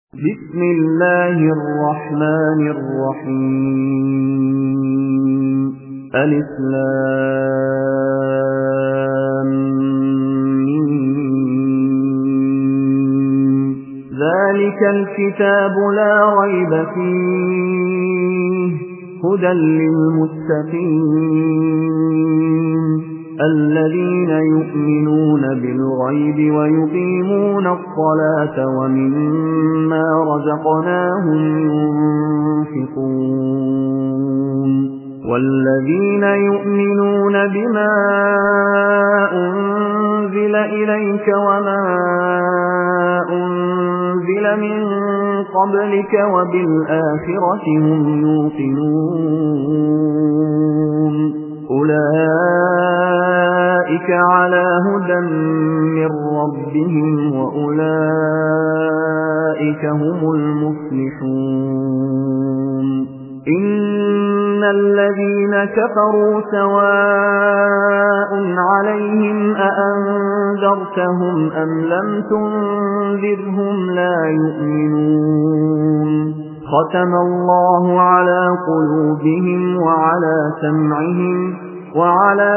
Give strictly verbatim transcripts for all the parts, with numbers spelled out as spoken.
بسم الله الرحمن الرحيم ألف لام ميم ذلك الكتاب لا ريب فيه هدى للمتقين الذين يؤمنون بالغيب ويقيمون الصلاة ومما رزقناهم ينفقون والذين يؤمنون بما أنزل إليك وما أنزل من قبلك وبالآخرة هم يوقنون أولئك على هدى من ربهم وأولئك هم المفلحون إن الذين كفروا سواء عليهم أأنذرتهم أم لم تنذرهم لا يؤمنون ختم الله على قلوبهم وعلى سمعهم وعلى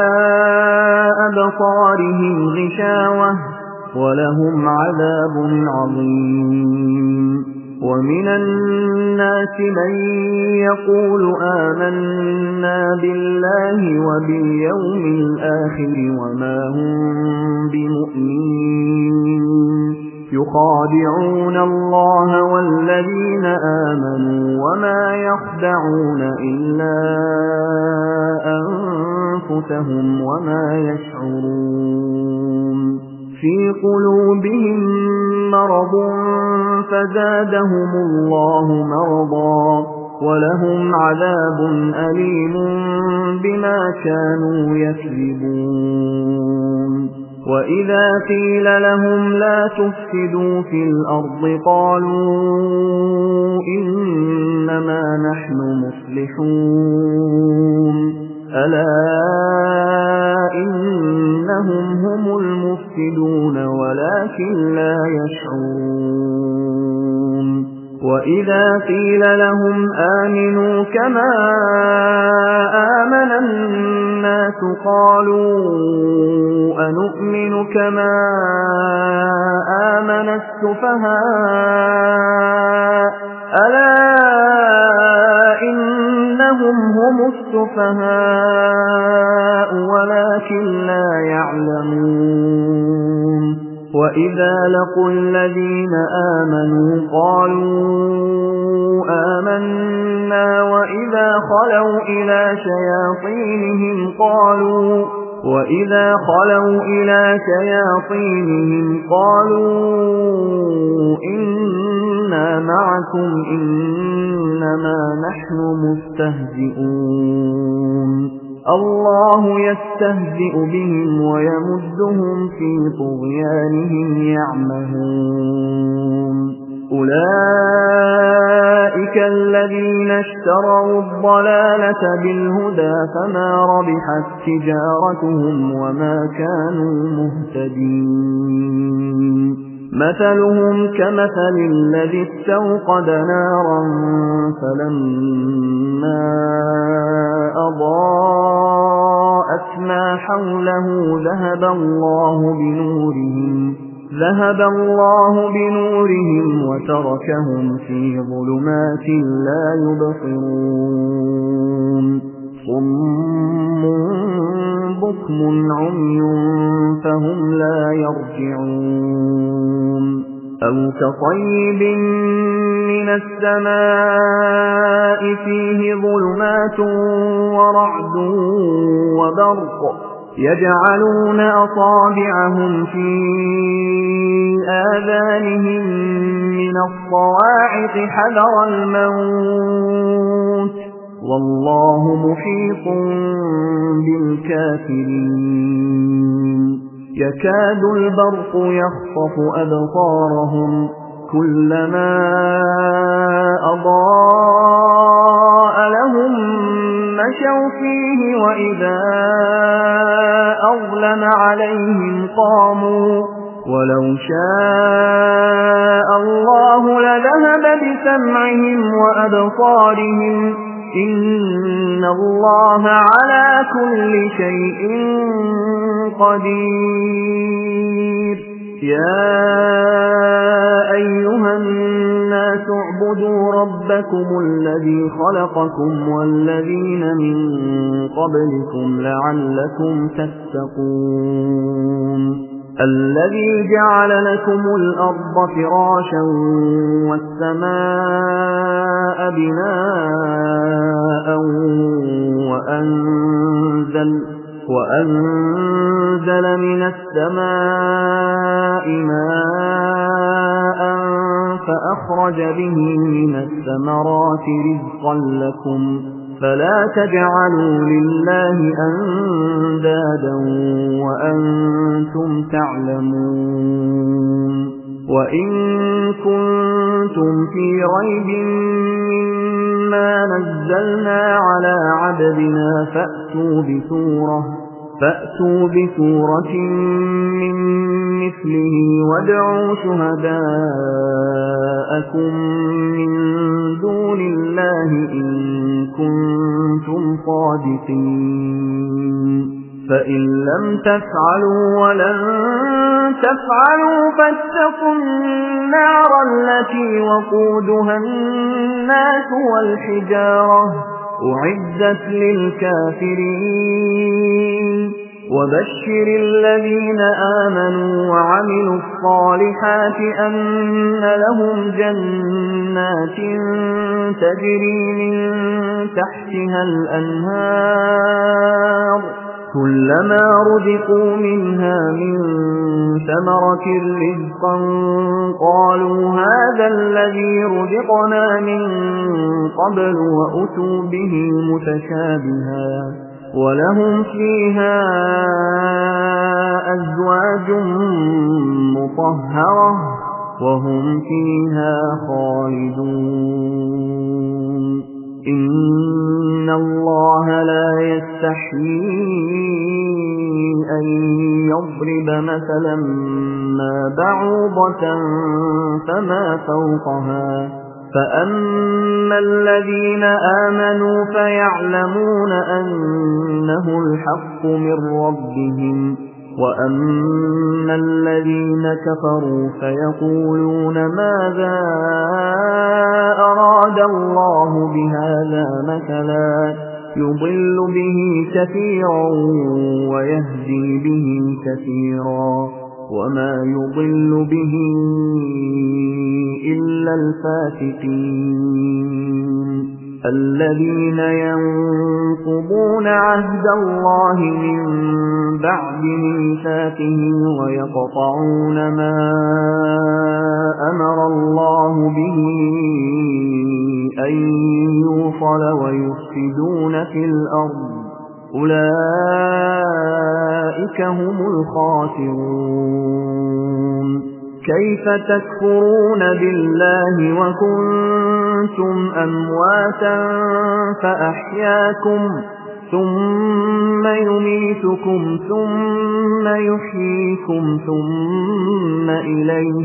أبصارهم غشاوة ولهم عذاب عظيم ومن الناس من يقول آمنا بالله وباليوم الآخر وما هم بمؤمنين يخادعون الله والذين آمنوا وما يخدعون إلا أنفسهم وما يشعرون في قلوبهم مرض فزادهم الله مرضا ولهم عذاب أليم بما كانوا يكذبون وإذا قيل لهم لا تفسدوا في الأرض قالوا إنما نحن مصلحون ألا إنهم هم المفسدون ولكن لا يشعرون وإذا قيل لهم آمنوا كما آمن الناس قالوا أنؤمن كما آمن السفهاء ألا إنهم هم السفهاء ولكن لا يعلمون وإذا لقوا الذين آمنوا قالوا آمنا وإذا خلوا إلى شياطينهم قالوا وإذا خلوا إلى شياطينهم قالوا إنا معكم إنما نحن مستهزئون الله يستهزئ بهم ويمدهم في طغيانهم يعمهون أولئك الذين اشتروا الضلالة بالهدى فما ربحت تجارتهم وما كانوا مهتدين مثلهم كمثل الذي استوقد نارا فلما أضاءت ما حوله ذهب الله بنورهم ذهب الله بنورهم وتركهم في ظلمات لا يبصرون صم بكم عمي فهم لا يرجعون أو كطيب من السماء فيه ظلمات ورعد وبرق يجعلون أصابعهم في آذانهم من الصواعق حذر الموت والله محيط بالكافرين يكاد البرق يخطف أبصارهم كلما أضاء لهم مشوا فيه وإذا أظلم عليهم قاموا ولو شاء الله لذهب بسمعهم وأبصارهم إن الله على كل شيء قدير يا أيها الناس اعبدوا ربكم الذي خلقكم والذين من قبلكم لعلكم تتقون الذي جعل لكم الأرض فراشا والسماء بناء وأنزل, وأنزل من السماء ماء فأخرج به من الثمرات رزقا لكم فلا تجعلوا لله أندادا وأنتم تعلمون وإن كنتم في ريب مما نزلنا على عبدنا فأتوا بسورة فأتوا بسورة من مثله وادعوا شهداءكم من دون الله إن كنتم صادقين فإن لم تفعلوا ولن تفعلوا فاتقوا النار التي وقودها الناس والحجارة أعدت للكافرين وبشر الذين آمنوا وعملوا الصالحات أن لهم جنات تجري من تحتها الأنهار كلما رزقوا منها من ثمرة رزقا قالوا هذا الذي رزقنا من قبل وأتوا به متشابها ولهم فيها أزواج مطهرة وهم فيها خالدون إن الله لا يستحيي أن يضرب مثلا ما بعوضة فما فوقها فأما الذين آمنوا فيعلمون أنه الحق من ربهم وأما الذين كفروا فيقولون ماذا أراد الله بهذا مثلا يضل به كثيرا ويهدي به كثيرا وما يضل به إلا الفاسقين الذين ينقضون عهد الله من بعد ميثاقه ويقطعون ما أمر الله به أن يوصل ويفسدون في الأرض أولئك هم الخاسرون كيف تكفرون بالله وكنتم أمواتا فأحياكم ثم يميتكم ثم يحييكم ثم إليه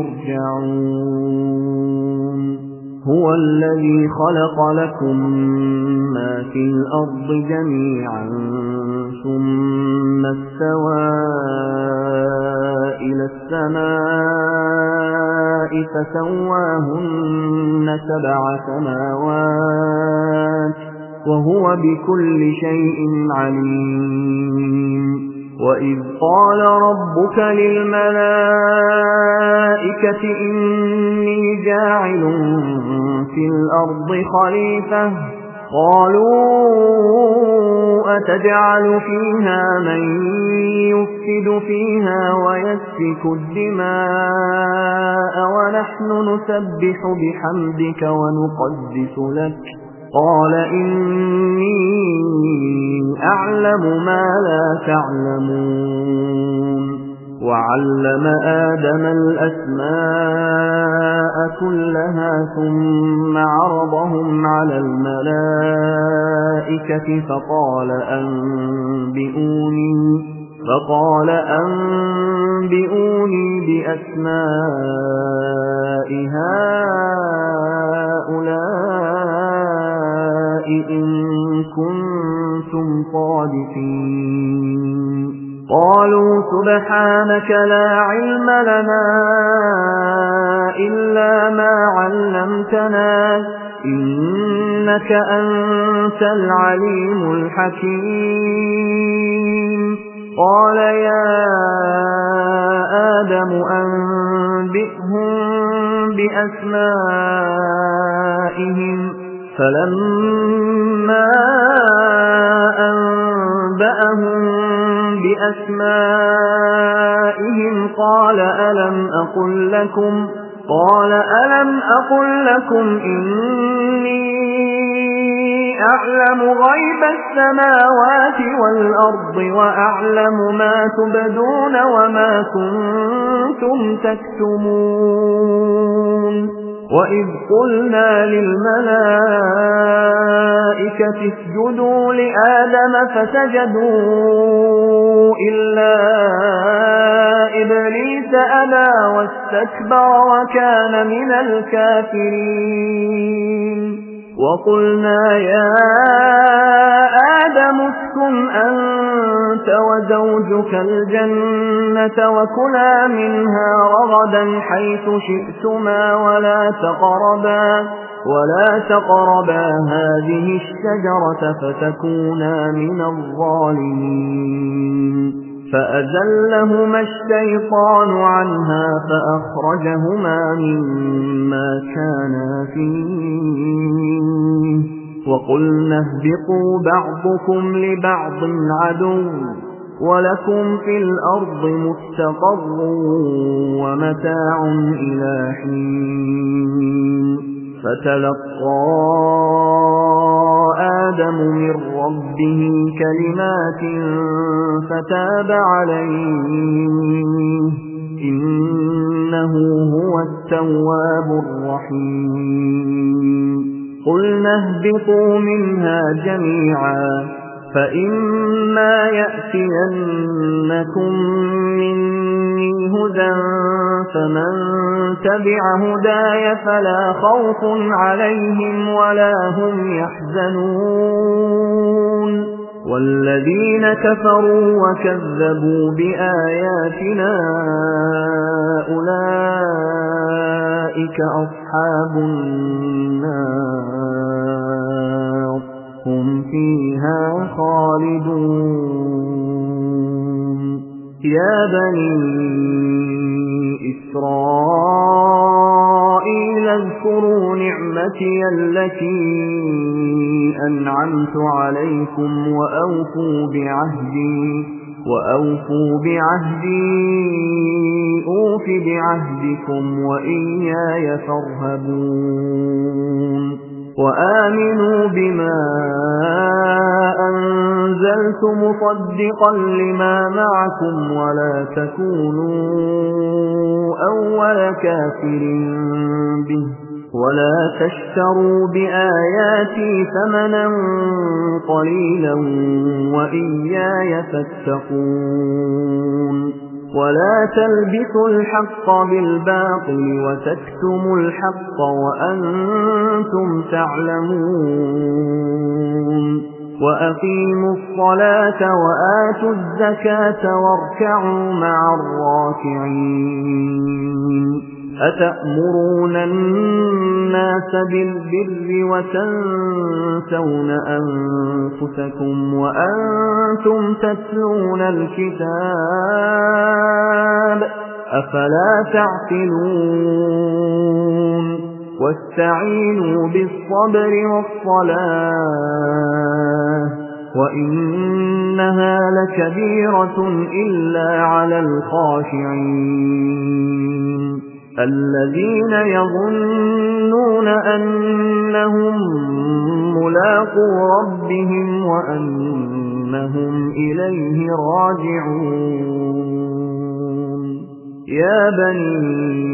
ترجعون هو الذي خلق لكم ما في الأرض جميعا ثم استوى إلى السماء فسواهن سبع سماوات وهو بكل شيء عليم وإذ قال ربك للملائكة إني جاعل في الأرض خليفة قالوا أتجعل فيها من يفسد فيها ويسفك الدماء ونحن نسبح بحمدك ونقدس لك قال إني أعلم ما لا تعلمون وعلم آدم الأسماء كلها ثم عرضهم على الملائكة فقال أنبئوني فقال أنبئوني بأسماء هؤلاء إن كنتم صادقين قالوا سبحانك لا علم لنا إلا ما علمتنا إنك أنت العليم الحكيم قال يا آدم أنبئهم بأسمائهم فلما أنبأهم بأسمائهم قال ألم أقل لكم قال ألم أقل لكم إني أعلم غيب السماوات والأرض وأعلم ما تبدون وما كنتم تكتمون وإذ قلنا للملائكة اسجدوا لآدم فسجدوا إلا إبليس أبى واستكبر وكان من الكافرين وقلنا يا آدم اسكن أنت وزوجك الجنة وكلا منها رغدا حيث شئتما ولا تقربا ولا تقربا هذه الشجرة فتكونا من الظالمين فأزلهما الشيطان عنها فأخرجهما مما كانا فيه وقلنا اهبطوا بعضكم لبعض عدو ولكم في الأرض مستقر ومتاع إلى حين فتلقى آدم من ربه كلمات فتاب عليه إنه هو التواب الرحيم قلنا اهبطوا منها جميعا فإما يأتينكم مني هدى فمن تبع هداي فلا خوف عليهم ولا هم يحزنون والذين كفروا وكذبوا بآياتنا أولئك أصحاب النار هم فيها خالدون يا بني إسرائيل اذكروا نعمتي التي أنعمت عليكم وأوفوا بعهدي وأوفوا بعهدي أوف بعهدكم وإياي فارهبون وآمنوا بما أنزلت مصدقا لما معكم ولا تكونوا أول كافر به ولا تشتروا بآياتي ثمنا قليلا وإياي فاتقون ولا تلبسوا الحق بالباطل وتكتموا الحق وأنتم تعلمون وأقيموا الصلاة وآتوا الزكاة واركعوا مع الراكعين أتأمرون الناس بالبر وتنسون أنفسكم وأنتم تتلون الكتاب أفلا تعقلون واستعينوا بالصبر والصلاة وإنها لكبيرة إلا على الخاشعين الذين يظنون أنهم ملاقو ربهم وأنهم إليه راجعون يا بني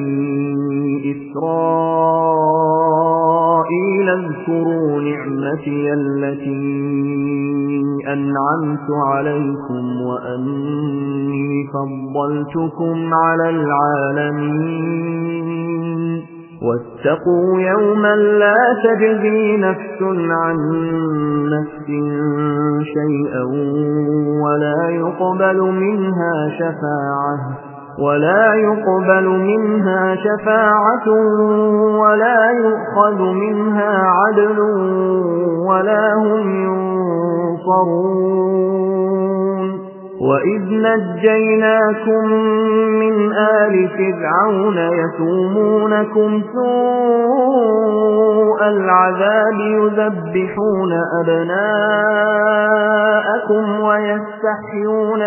إسرائيل اذكروا نعمتي التي أنعمت عليكم وأني فضلتكم على العالمين واتقوا يوما لا تجزي نفس عن نفس شيئا ولا يقبل منها شفاعة ولا يقبل منها شفاعة ولا يؤخذ منها عدل ولا هم ينصرون وإذ نجيناكم من آل فرعون يسومونكم سوء العذاب يذبحون أبناءكم ويستحيون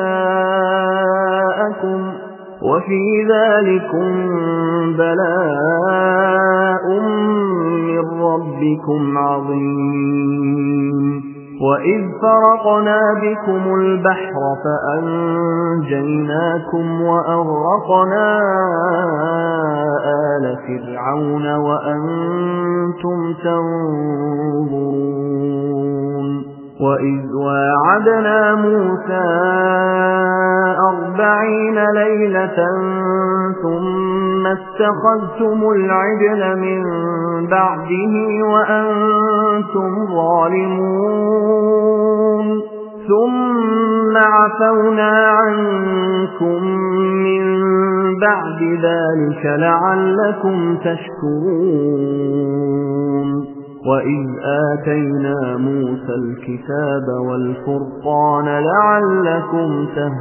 نساءكم وفي ذلكم بلاء من ربكم عظيم وإذ فرقنا بكم البحر فأنجيناكم وأغرقنا آل فرعون وأنتم تنظرون وإذ واعدنا موسى أربعين ليلة ثم اتخذتم العجل من بعده وأنتم ظالمون ثم عفونا عنكم من بعد ذلك لعلكم تشكرون وإذ آتينا موسى الكتاب والفرقان لعلكم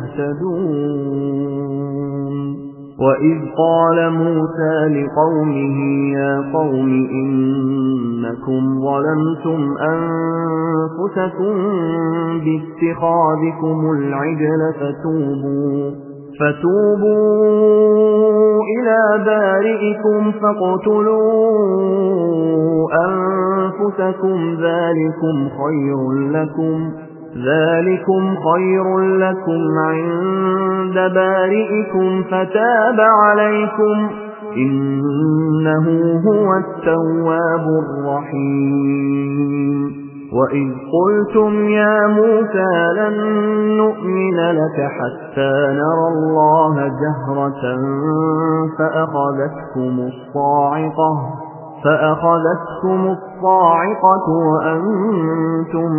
تهتدون وإذ قال موسى لقومه يا قوم إنكم ظلمتم أنفسكم باتخاذكم العجل فتوبوا فتوبوا إلى بارئكم فاقتلوا أنفسكم ذلكم خير لكم ذلكم خير لكم عند بارئكم فتاب عليكم إنه هو التواب الرحيم وإذ قلتم يا موسى لن نؤمن لك حتى نرى الله جهرة فأخذتكم الصاعقة فأخذتكم الصاعقة وأنتم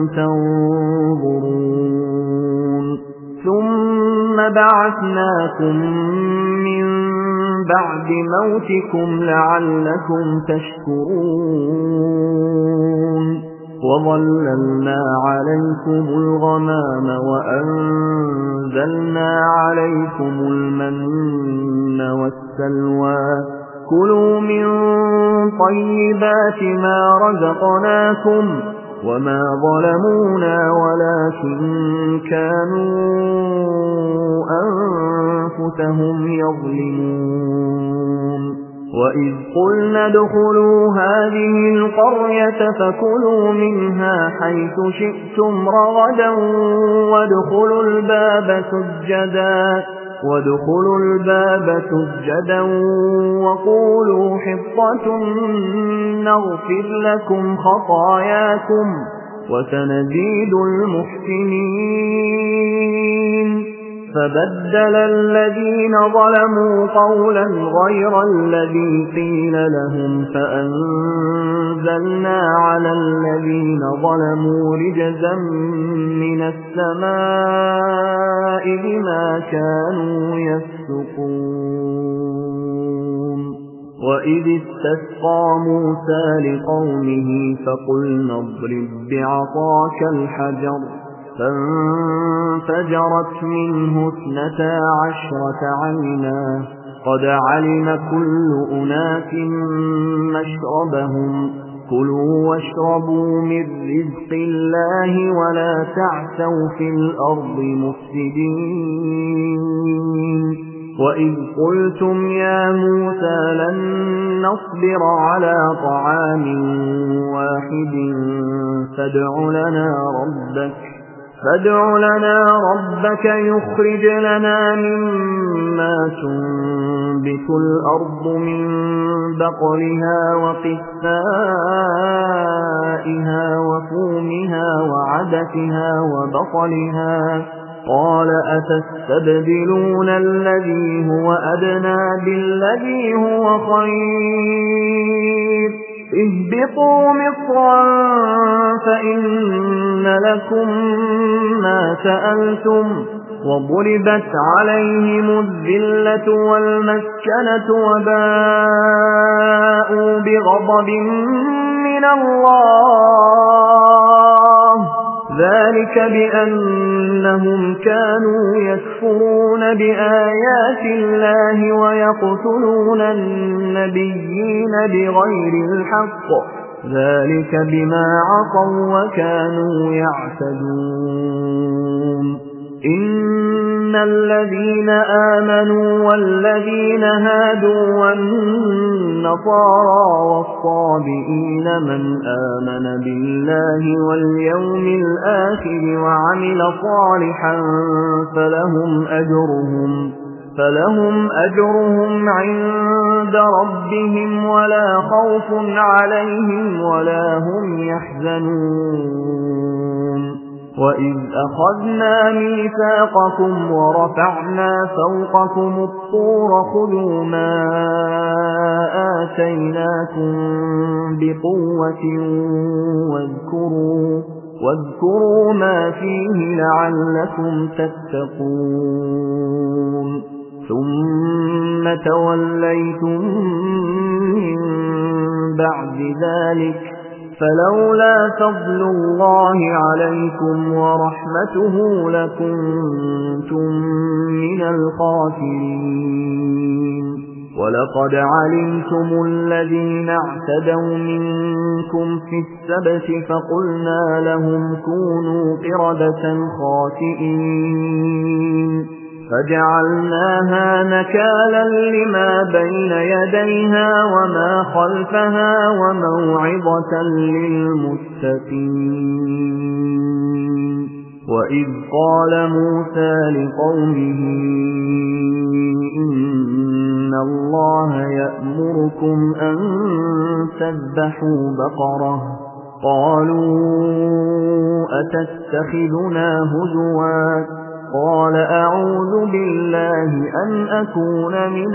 تنظرون ثم بعثناكم من بعد موتكم لعلكم تشكرون وظللنا عليكم الغمام وأنزلنا عليكم المن والسلوى كلوا من طيبات ما رزقناكم وما ظلمونا ولكن كانوا أنفسهم يظلمون وإذ قلنا ادخلوا هذه القرية فكلوا منها حيث شئتم رغدا وادخلوا الباب سجدا وادخلوا الباب سجدا وقولوا حطة نغفر لكم خطاياكم وسنزيد المحسنين فبدل الذين ظلموا قولا غير الذي قيل لهم فأنزلنا على الذين ظلموا رجزا من السماء بما كانوا يفسقون وإذ استسقى موسى لقومه فقلنا اضرب بعصاك الحجر فانفجرت منه اثنتا عشرة عينا قد علم كل أناس مشربهم كلوا واشربوا من رزق الله ولا تعثوا في الأرض مفسدين وإذ قلتم يا موسى لن نصبر على طعام واحد فادع لنا ربك فادع لنا ربك يخرج لنا مما تنبت الأرض من بقلها وقثائها وفومها وعدسها وعدسها وبصلها قال أتستبدلون الذي هو أدنى بالذي هو خير اهبطوا مصرا فإن لكم ما سألتم وضربت عليهم الذلة والمسكنة وباءوا بغضب من الله ذلك بأنهم كانوا يكفرون بآيات الله ويقتلون النبيين بغير الحق ذلك بما عصوا وكانوا يعتدون إن الذين آمنوا والذين هادوا والنصارى والصابئين من آمن بالله واليوم الآخر وعمل صالحا فلهم أجرهم فلهم أجرهم عند ربهم ولا خوف عليهم ولا هم يحزنون وإذ أخذنا ميثاقكم ورفعنا فوقكم الطور خذوا ما آتيناكم بقوة واذكروا واذكروا ما فيه لعلكم تتقون ثم توليتم من بعد ذلك فلولا فضل الله عليكم ورحمته لكنتم من الخاسرين ولقد علمتم الذين اعتدوا منكم في السبت فقلنا لهم كونوا قردة خاسئين فجعلناها نكالا لما بين يديها وما خلفها وموعظة للمتقين وإذ قال موسى لقومه إن الله يأمركم أن تذبحوا بقرة قالوا أتتخذنا هزوا قال أعوذ بالله أن أكون من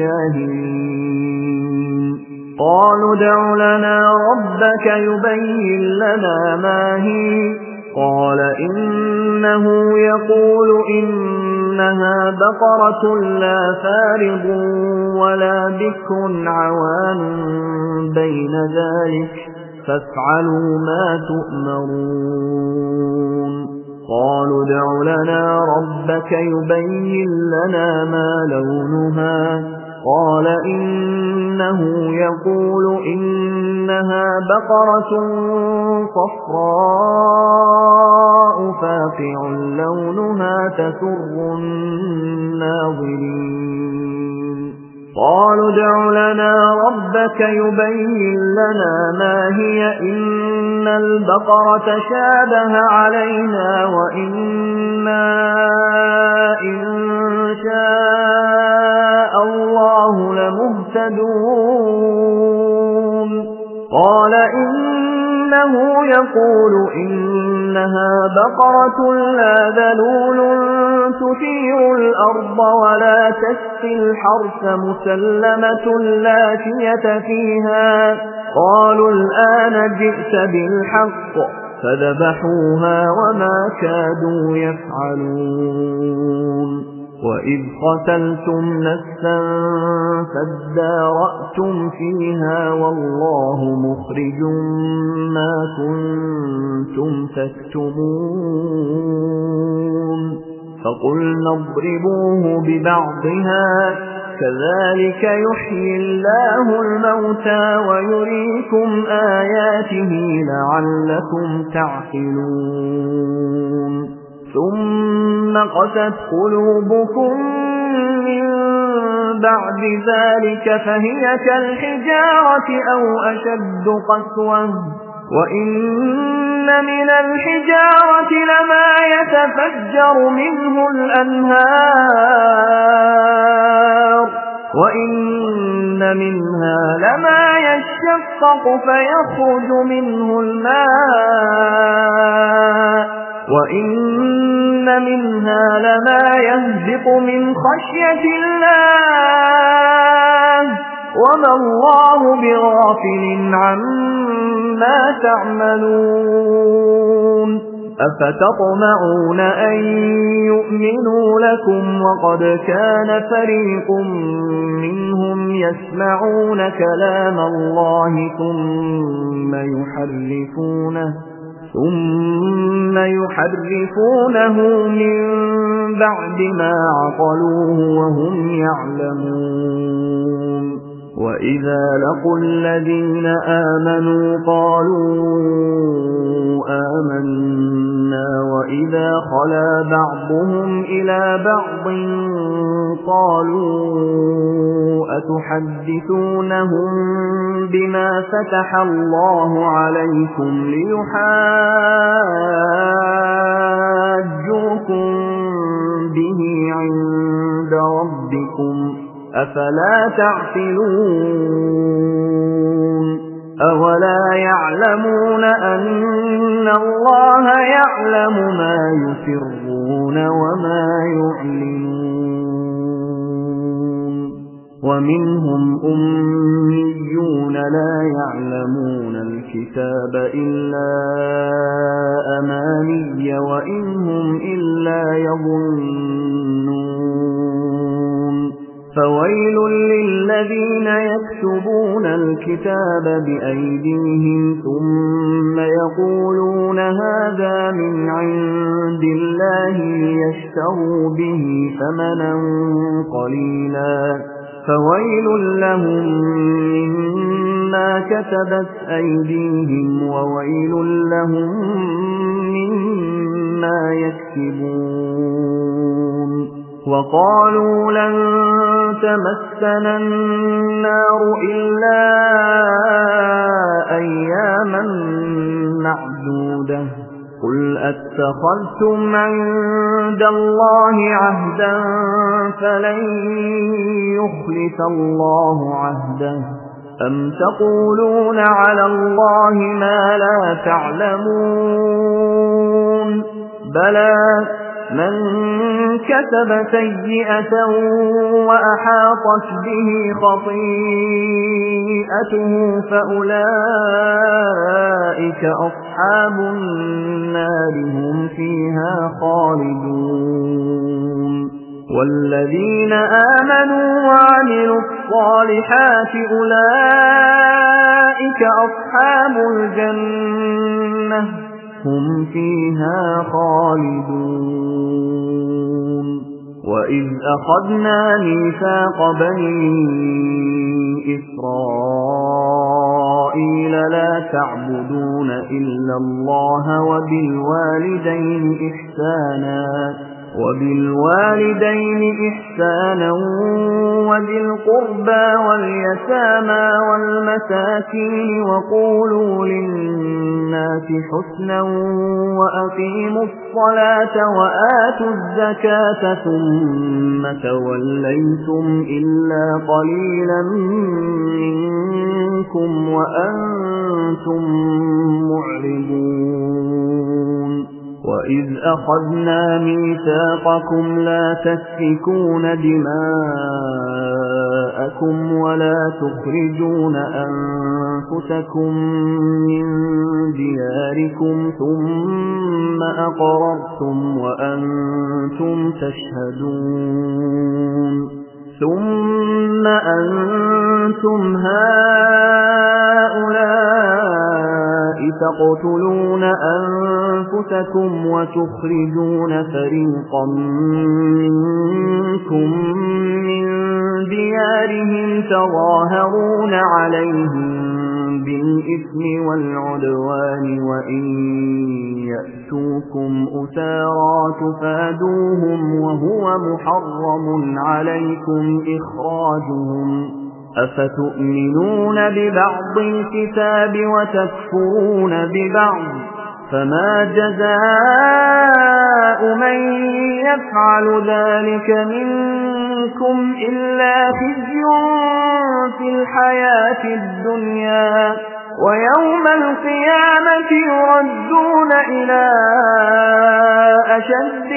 الجاهلين قالوا ادع لنا ربك يبين لنا ما هي قال إنه يقول إنها بقرة لا فارض ولا بكر عوان بين ذلك فافعلوا ما تؤمرون قالوا ادع لنا ربك يبين لنا ما لونها قال إنه يقول إنها بقرة صفراء فاقع لونها تسر الناظرين قالوا ادع لنا ربك يبين لنا ما هي إن البقرة شابه علينا وإنا إن شاء الله لمهتدون قال إنه يقول إنها بقرة لا ذلول تثير الأرض ولا تسقي الحرث مسلمة لا شية فيها قالوا الآن جئت بالحق فذبحوها وما كادوا يفعلون وإذ قتلتم نفسا فادارأتم فيها والله مخرج ما كنتم تكتمون فقلنا اضربوه ببعضها كذلك يحيي الله الموتى ويريكم آياته لعلكم تعقلون ثم قست قلوبكم من بعد ذلك فهي كالحجارة أو أشد قسوة وإن من الحجارة لما يتفجر منه الأنهار وإن منها لما يشقق فيخرج منه الماء وإن منها لما يهبط من خشية الله وما الله بغافل عما تعملون أفتطمعون أن يؤمنوا لكم وقد كان فريق منهم يسمعون كلام الله ثم يحرفونه ثم يحرفونه من بعد ما عقلوه وهم يعلمون وإذا لقوا الذين آمنوا قالوا آمنا وإذا خلا بعضهم إلى بعض قالوا أتحدثونهم بما فتح الله عليكم ليحاجوكم به عند ربكم أفلا تعقلون أولا يعلمون أن الله يعلم ما يسرون وما يعلنون ومنهم أميون لا يعلمون الكتاب إلا أماني وإنهم إلا يظنون فويل للذين يكتبون الكتاب بأيديهم ثم يقولون هذا من عند الله ليشتروا به ثمنا قليلا فويل لهم مما كتبت أيديهم وويل لهم مما يكسبون وقالوا لن تمسنا النار إلا أياما معدودة قل أتخذتم عند الله عهدا فلن يخلف الله عهده أم تقولون على الله ما لا تعلمون بلى من كتب سيئة وأحاطت به خطيئته فأولئك أصحاب النار هم فيها خالدون والذين آمنوا وعملوا الصالحات أولئك أصحاب الجنة هم فيها خالدون وإذ أخذنا ميثاق بني إسرائيل لا تعبدون إلا الله وبالوالدين إحسانا وبالوالدين إحسانا وذي القربى واليتامى والمساكين وقولوا للناس حسنا وأقيموا الصلاة وآتوا الزكاة ثم توليتم إلا قليلا منكم وأنتم معرضون وإذ أخذنا ميثاقكم لا تسفكون دماءكم ولا تخرجون أنفسكم من دياركم ثم أقررتم وأنتم تشهدون ثم أنتم هؤلاء تقتلون أنفسكم وتخرجون فريقا منكم من ديارهم تظاهرون عليهم بالإثم والعدوان وإن يأتوكم أسارى تفادوهم وهو محرم عليكم إخراجهم أفتؤمنون ببعض الكتاب وتكفرون ببعض فما جزاء من يفعل ذلك منكم منكم إلا خزي في الحياة الدنيا ويوم القيامة يردون إلى أشد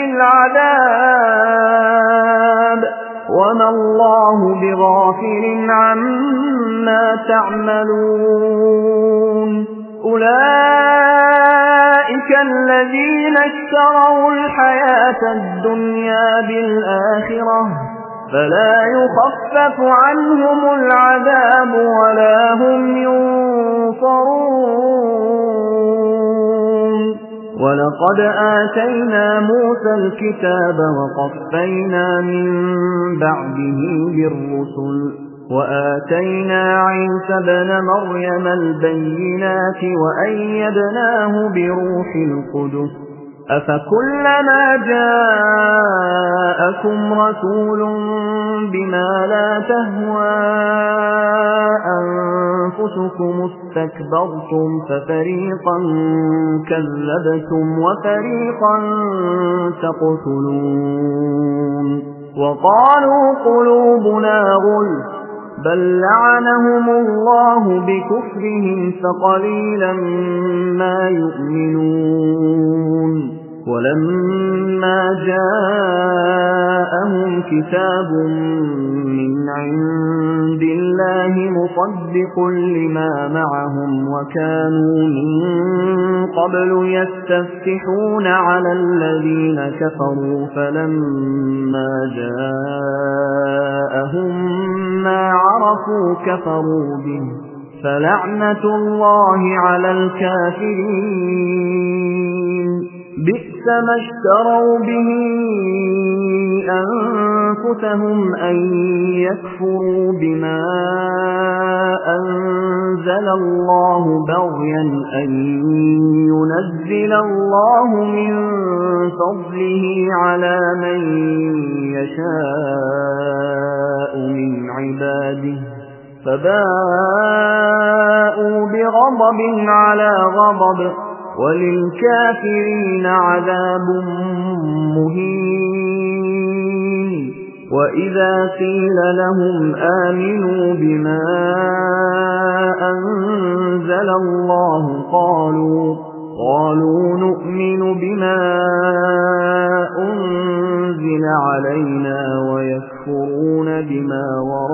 العذاب وما الله بغافل عما تعملون أولئك الذين اشتروا الحياة الدنيا بالآخرة فلا يخفف عنهم العذاب ولا هم ينصرون ولقد آتينا موسى الكتاب وقفينا من بعده بالرسل وآتينا عيسى ابن مريم البينات وأيدناه بروح القدس أفكلما جاءكم رسول بما لا تهوى أنفسكم استكبرتم ففريقا كذبتم وفريقا تقتلون وقالوا قلوبنا غلف بل لعنهم الله بكفرهم فقليلا ما يؤمنون ولما جاءهم كتاب من عند الله مصدق لما معهم وكانوا من قبل يستفتحون على الذين كفروا فلما جاءهم ما عرفوا كفروا به فلعنة الله على الكافرين بئس ما اشتروا به أنفسهم أن يكفروا بما أنزل الله بغيا أن ينزل الله من فضله على من يشاء من عباده فباءوا بغضب على غضب وللكافرين عذاب مهين وإذا قيل لهم آمنوا بما أنزل الله قالوا قالوا نؤمن بما أنزل علينا ويكفرون بما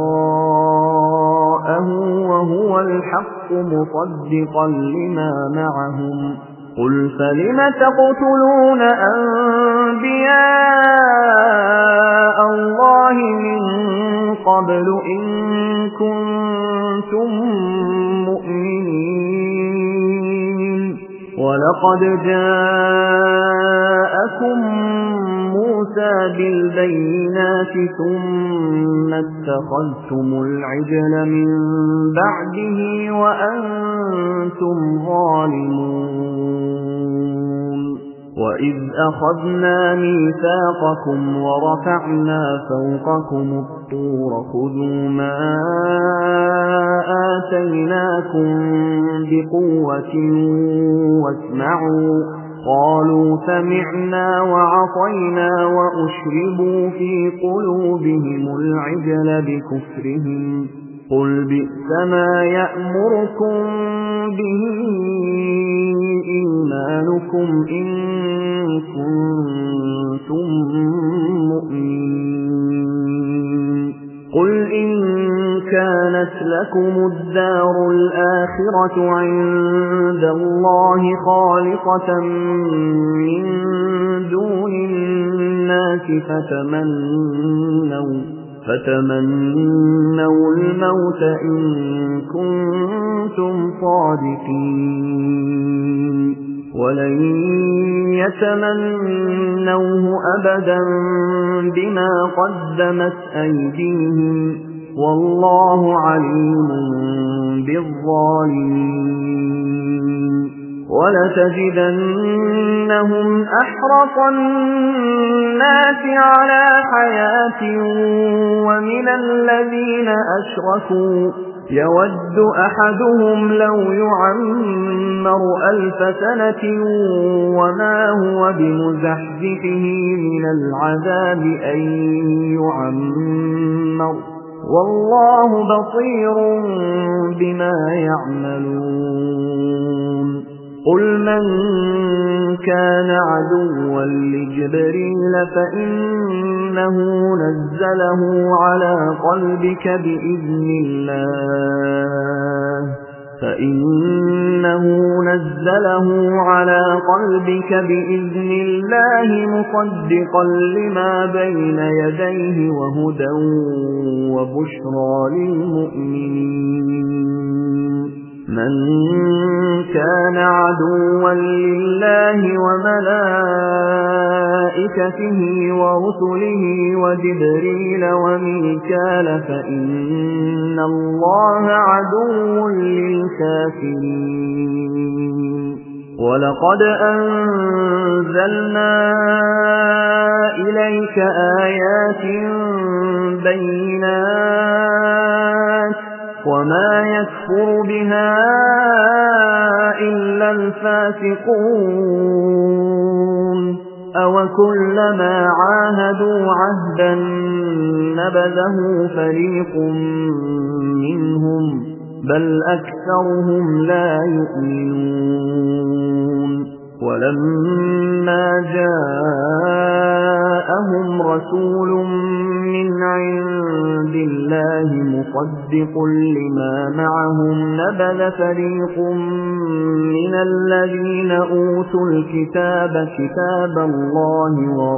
وراءه وهو الحق مصدقا لما معهم قل فلم تقتلون أنبياء الله من قبل إن كنتم مؤمنين ولقد جاءكم موسى بالبينات ثم اتخذتم العجل من بعده وأنتم ظالمون وإذ أخذنا ميثاقكم ورفعنا فوقكم الطور خذوا ما آتيناكم بقوة واسمعوا قالوا سمعنا وعصينا وأشربوا في قلوبهم العجل بكفرهم قل بئس ما يأمركم به إيمانكم إن كنتم مؤمنين قل إن كانت لكم الدار الآخرة عند الله خالصة من دون الناس فتمنوا فتمنوا الموت إن كنتم صادقين ولن يتمنوه أبدا بما قدمت أيديهم والله عليم بالظالمين ولتجدنهم أحرص الناس على حياة ومن الذين أشركوا يود أحدهم لو يعمر ألف سنة وما هو بمزحزحه من العذاب أن يعمر والله بصير بما يعملون قل من كان عدوا لجبريل فإنه نزله على قلبك بإذن الله فإنه نزله على قلبك بإذن الله مصدقا لما بين يديه وهدى وبشرى للمؤمنين من كان عدوا لله وملائكته ورسله وجبريل وميكال فإن الله عدو للكافرين ولقد أنزلنا إليك آيات بينات وما يكفر بها إلا الفاسقون أوكلما عاهدوا عهدا نبذه فريق منهم بل أكثرهم لا يؤمنون ولما جاءهم رسول من عند الله مصدق لما معهم نبذ فريق من الذين أوتوا الكتاب كتاب الله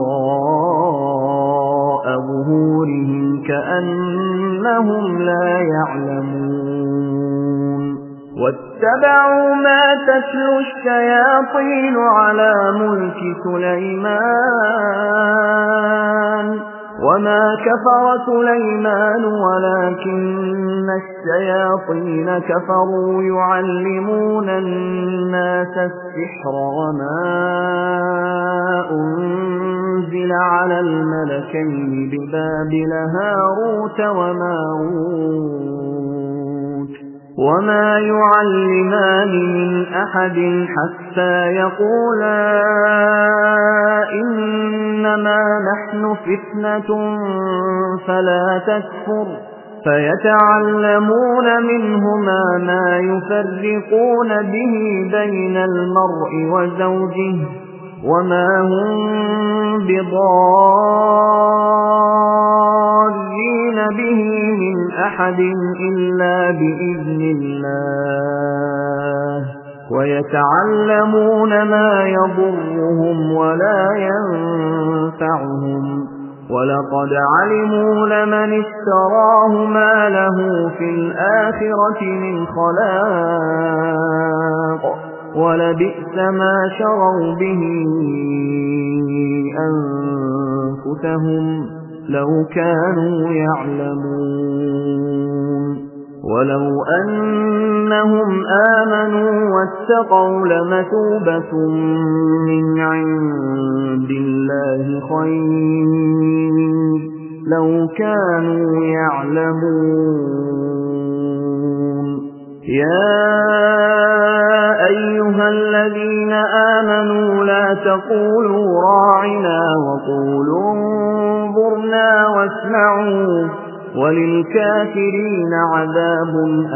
وراء ظهورهم كأنهم لا يعلمون واتبعوا ما تتلو الشياطين على ملك سليمان وما كفر سليمان ولكن الشياطين كفروا يعلمون الناس السحر وما أنزل على الملكين ببابل هاروت وماروت وما يعلمان من أحد حتى يقولا إنما نحن فتنة فلا تكفر فيتعلمون منهما ما يفرقون به بين المرء وزوجه وما هم بضارين به من أحد إلا بإذن الله ويتعلمون ما يضرهم ولا ينفعهم ولقد علموا لمن اشتراه ما له في الآخرة من خلاق ولبئس ما شروا به أنفسهم لو كانوا يعلمون ولو أنهم آمنوا واتقوا لمثوبة من عند الله خير لو كانوا يعلمون يا أيها الذين آمنوا لا تقولوا راعنا وقولوا انظرنا واسمعوا وللكافرين عذاب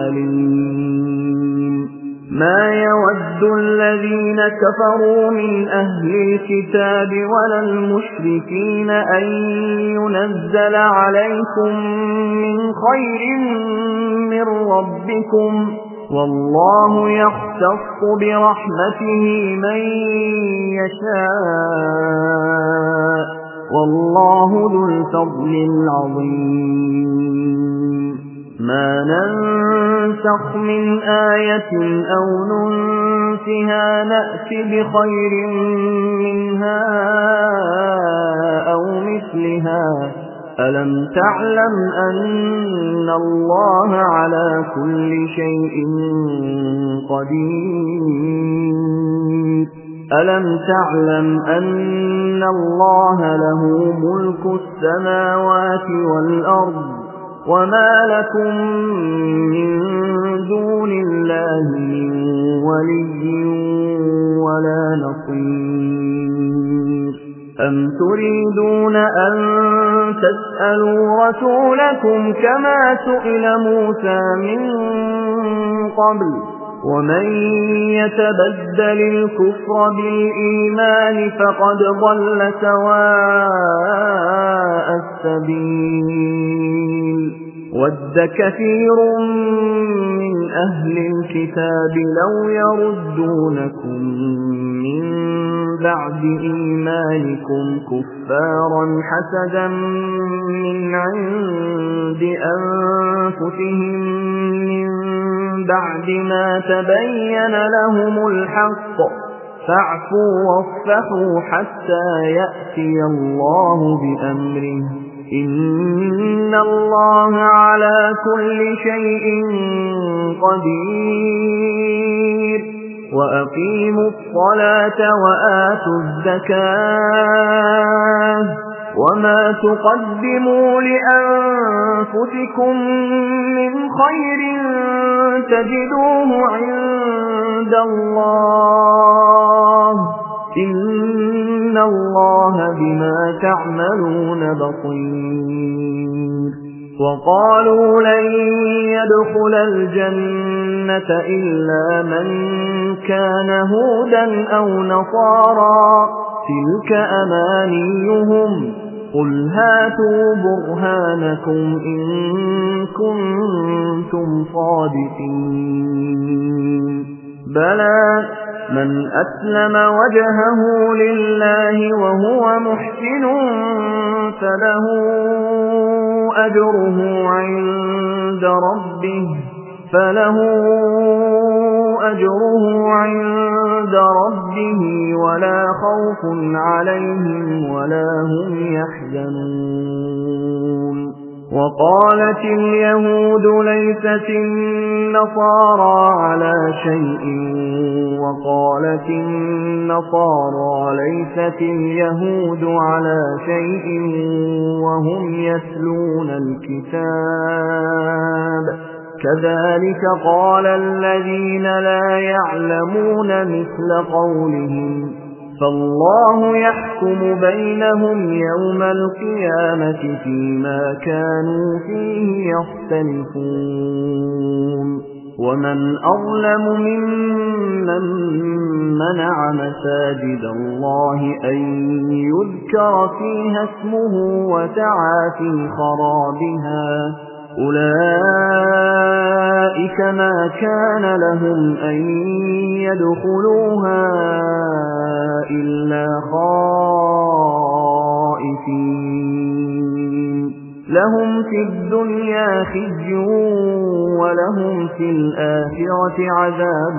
أليم ما يود الذين كفروا من أهل الكتاب ولا المشركين أن ينزل عليكم من خير من ربكم والله يختص برحمته من يشاء والله ذو الفضل العظيم ما ننسخ من آية أو ننسها نأت بخير منها أو مثلها ألم تعلم أن الله على كل شيء قدير ألم تعلم أن الله له ملك السماوات والأرض وما لكم من دون الله من ولي ولا نصير أم تريدون أن تسألوا رسولكم كما سئل موسى من قبل ومن يتبدل الكفر بالإيمان فقد ضل سواء السبيل ود كثير من أهل الكتاب لو يردونكم من بعد إيمانكم كفارا حسدا من عند أنفسهم من بعد ما تبين لهم الحق فاعفوا واصفحوا حتى يأتي الله بأمره إن الله على كل شيء قدير وأقيموا الصلاة وآتوا الزكاة وما تقدموا لأنفسكم من خير تجدوه عند الله إن الله بما تعملون بصير وقالوا لن يدخل الجنة إلا من كان هودا أو نصارى تلك أمانيهم قل هاتوا برهانكم إن كنتم صادقين بلى من أسلم وجهه لله وهو محسن فله أجره عند ربه فله أجره عند ربه ولا خوف عليهم ولا هم يحزنون وقالت اليهود ليست النصارى على شيء وقالت النصارى ليست اليهود على شيء وهم يتلون الكتاب كذلك قال الذين لا يعلمون مثل قولهم فالله يحكم بينهم يوم القيامة فيما كانوا فيه يختلفون ومن أظلم ممن منع مساجد الله أن يذكر فيها اسمه وسعى في خرابها أولئك ما كان لهم أن يدخلوها إلا خائفين لهم في الدنيا خزي ولهم في الآخرة عذاب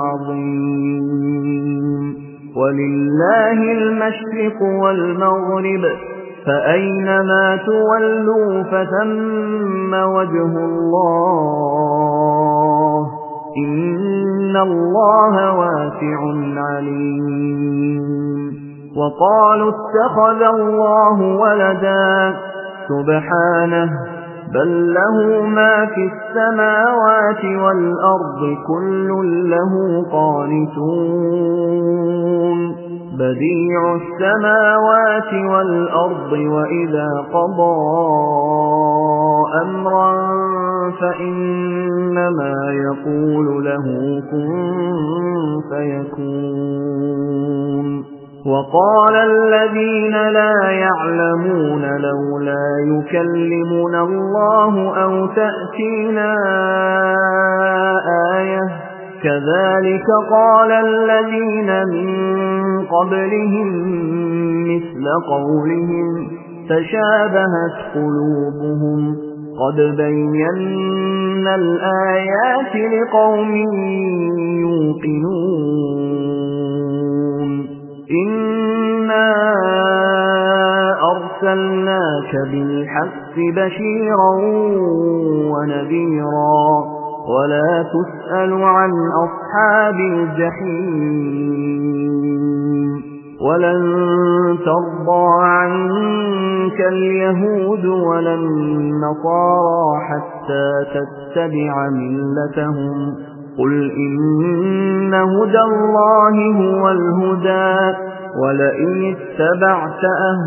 عظيم ولله المشرق والمغرب فأينما تولوا فثم وجه الله إن الله واسع عليم وقالوا اتخذ الله ولدا سبحانه بل له ما في السماوات والأرض كل له قانتون بديع السماوات والأرض وإذا قضى أمرا فإنما يقول له كن فيكون وقال الذين لا يعلمون لولا يكلمنا الله أو تأتينا آية كذلك قال الذين من قبلهم مثل قولهم تشابهت قلوبهم قد بينا الآيات لقوم يوقنون إنا أرسلناك بالحق بشيرا ونذيرا ولا تسأل عن أصحاب الجحيم ولن ترضى عنك اليهود ولا النصارى حتى تتبع ملتهم قل إن هدى الله هو الهدى ولئن اتبعت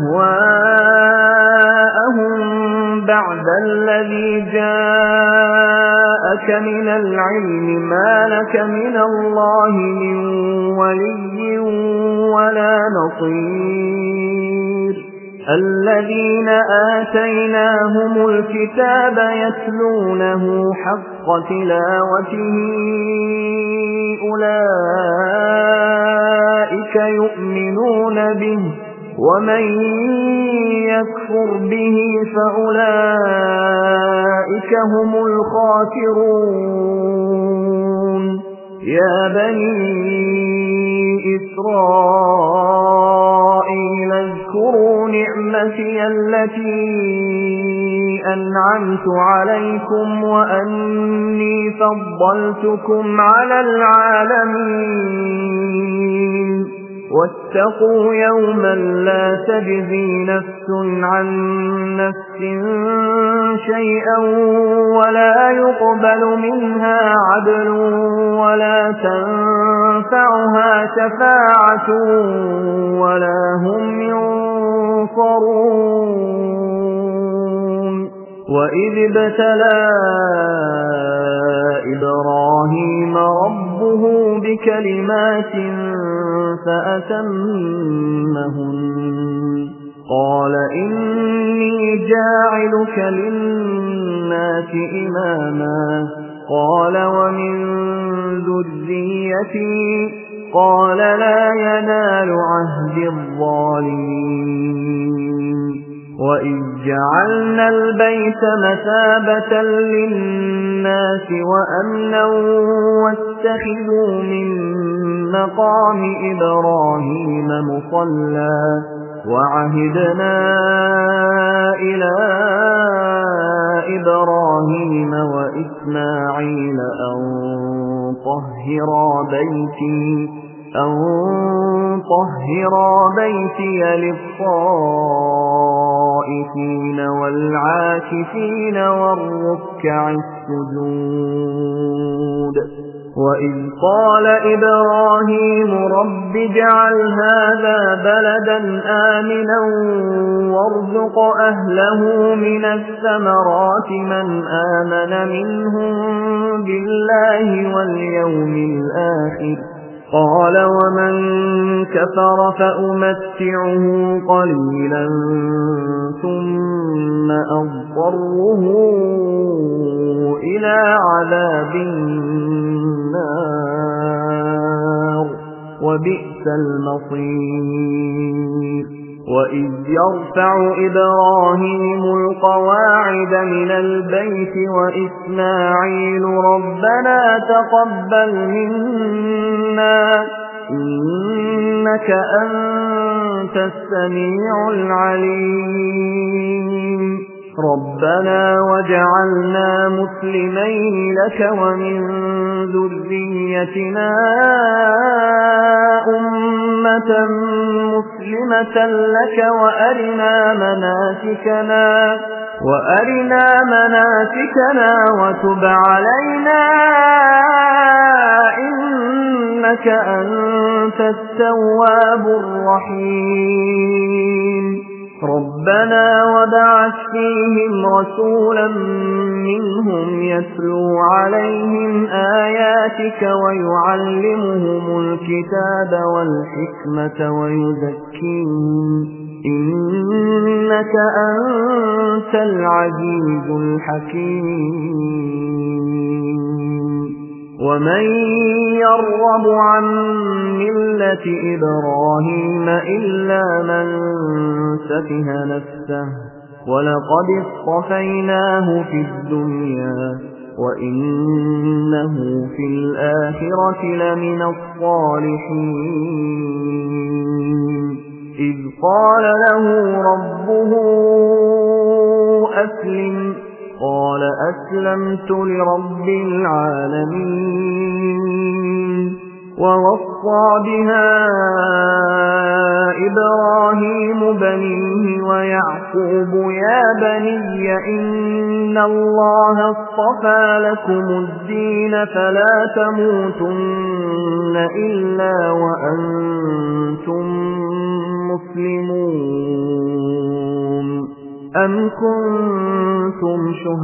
أهواءهم بعد الذي جاءك من العلم ما لك من الله من ولي ولا نصير الذين آتيناهم الكتاب يتلونه حق تلاوته أولئك يؤمنون به ومن يكفر به فأولئك هم الخاسرون يا بني إسرائيل اذكروا نعمتي التي أنعمت عليكم وأني فضلتكم على العالمين واتقوا يوما لا تجزي نفس عن نفس شيئا ولا يقبل منها عدل ولا تنفعها شفاعة ولا هم ينصرون وإذ ابتلى إبراهيم ربه بكلمات فأتمهن قال إني جاعلك للناس إماما قال ومن ذريتي قال لا ينال عهد الظالمين وإذ جعلنا البيت مثابة للناس وأمنا واتخذوا من مقام إبراهيم مصلى وعهدنا إلى إبراهيم وإسماعيل أن طهرا بيتي أن طهرا بيتي للطائفين والعاكفين والركع السجود وإذ قال إبراهيم رب اجعل هذا بلدا آمنا وارزق أهله من الثمرات من آمن منهم بالله واليوم الآخر قال ومن كفر فأمتعه قليلا ثم أضطره إلى عذاب النار وبئس المصير وإذ يرفع إبراهيم القواعد من البيت وإسماعيل ربنا تقبل منا إنك أنت السميع العليم ربنا وجعلنا مسلمين لك ومن ذريتنا أمة مسلمة لك وأرنا مناسكنا وأرنا مناسكنا وتب علينا إنك أنت التواب الرحيم ربنا وبعث فيهم رسولا منهم يتلو عليهم آياتك ويعلمهم الكتاب والحكمة ويزكيهم إنك أنت العزيز الحكيم ومن يرغب عن ملة إبراهيم إلا من سفه نفسه ولقد اصطفيناه في الدنيا وإنه في الآخرة لمن الصالحين إذ قال له ربه أسلم قال أسلمت لرب العالمين ووصى بها إبراهيم بنيه ويعقوب يا بني إن الله اصطفى لكم الدين فلا تموتن إلا وأنتم مسلمون أم كنتم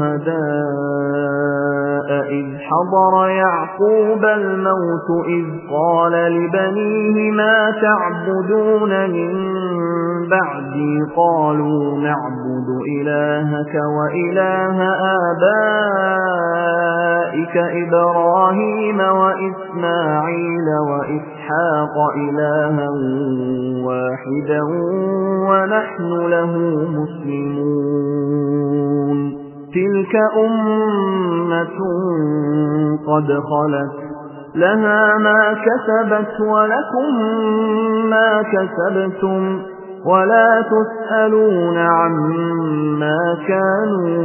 شهداء إذ حضر يعقوب الموت إذ قال لبنيه ما تعبدون من بعدي قالوا نعبد إلهك وإله آبائك إبراهيم وإسماعيل وإسحاق إلها واحدا ونحن له مسلمون تلك أمة قد خلت لها ما كسبت ولكم ما كسبتم ولا تسألون عما كانوا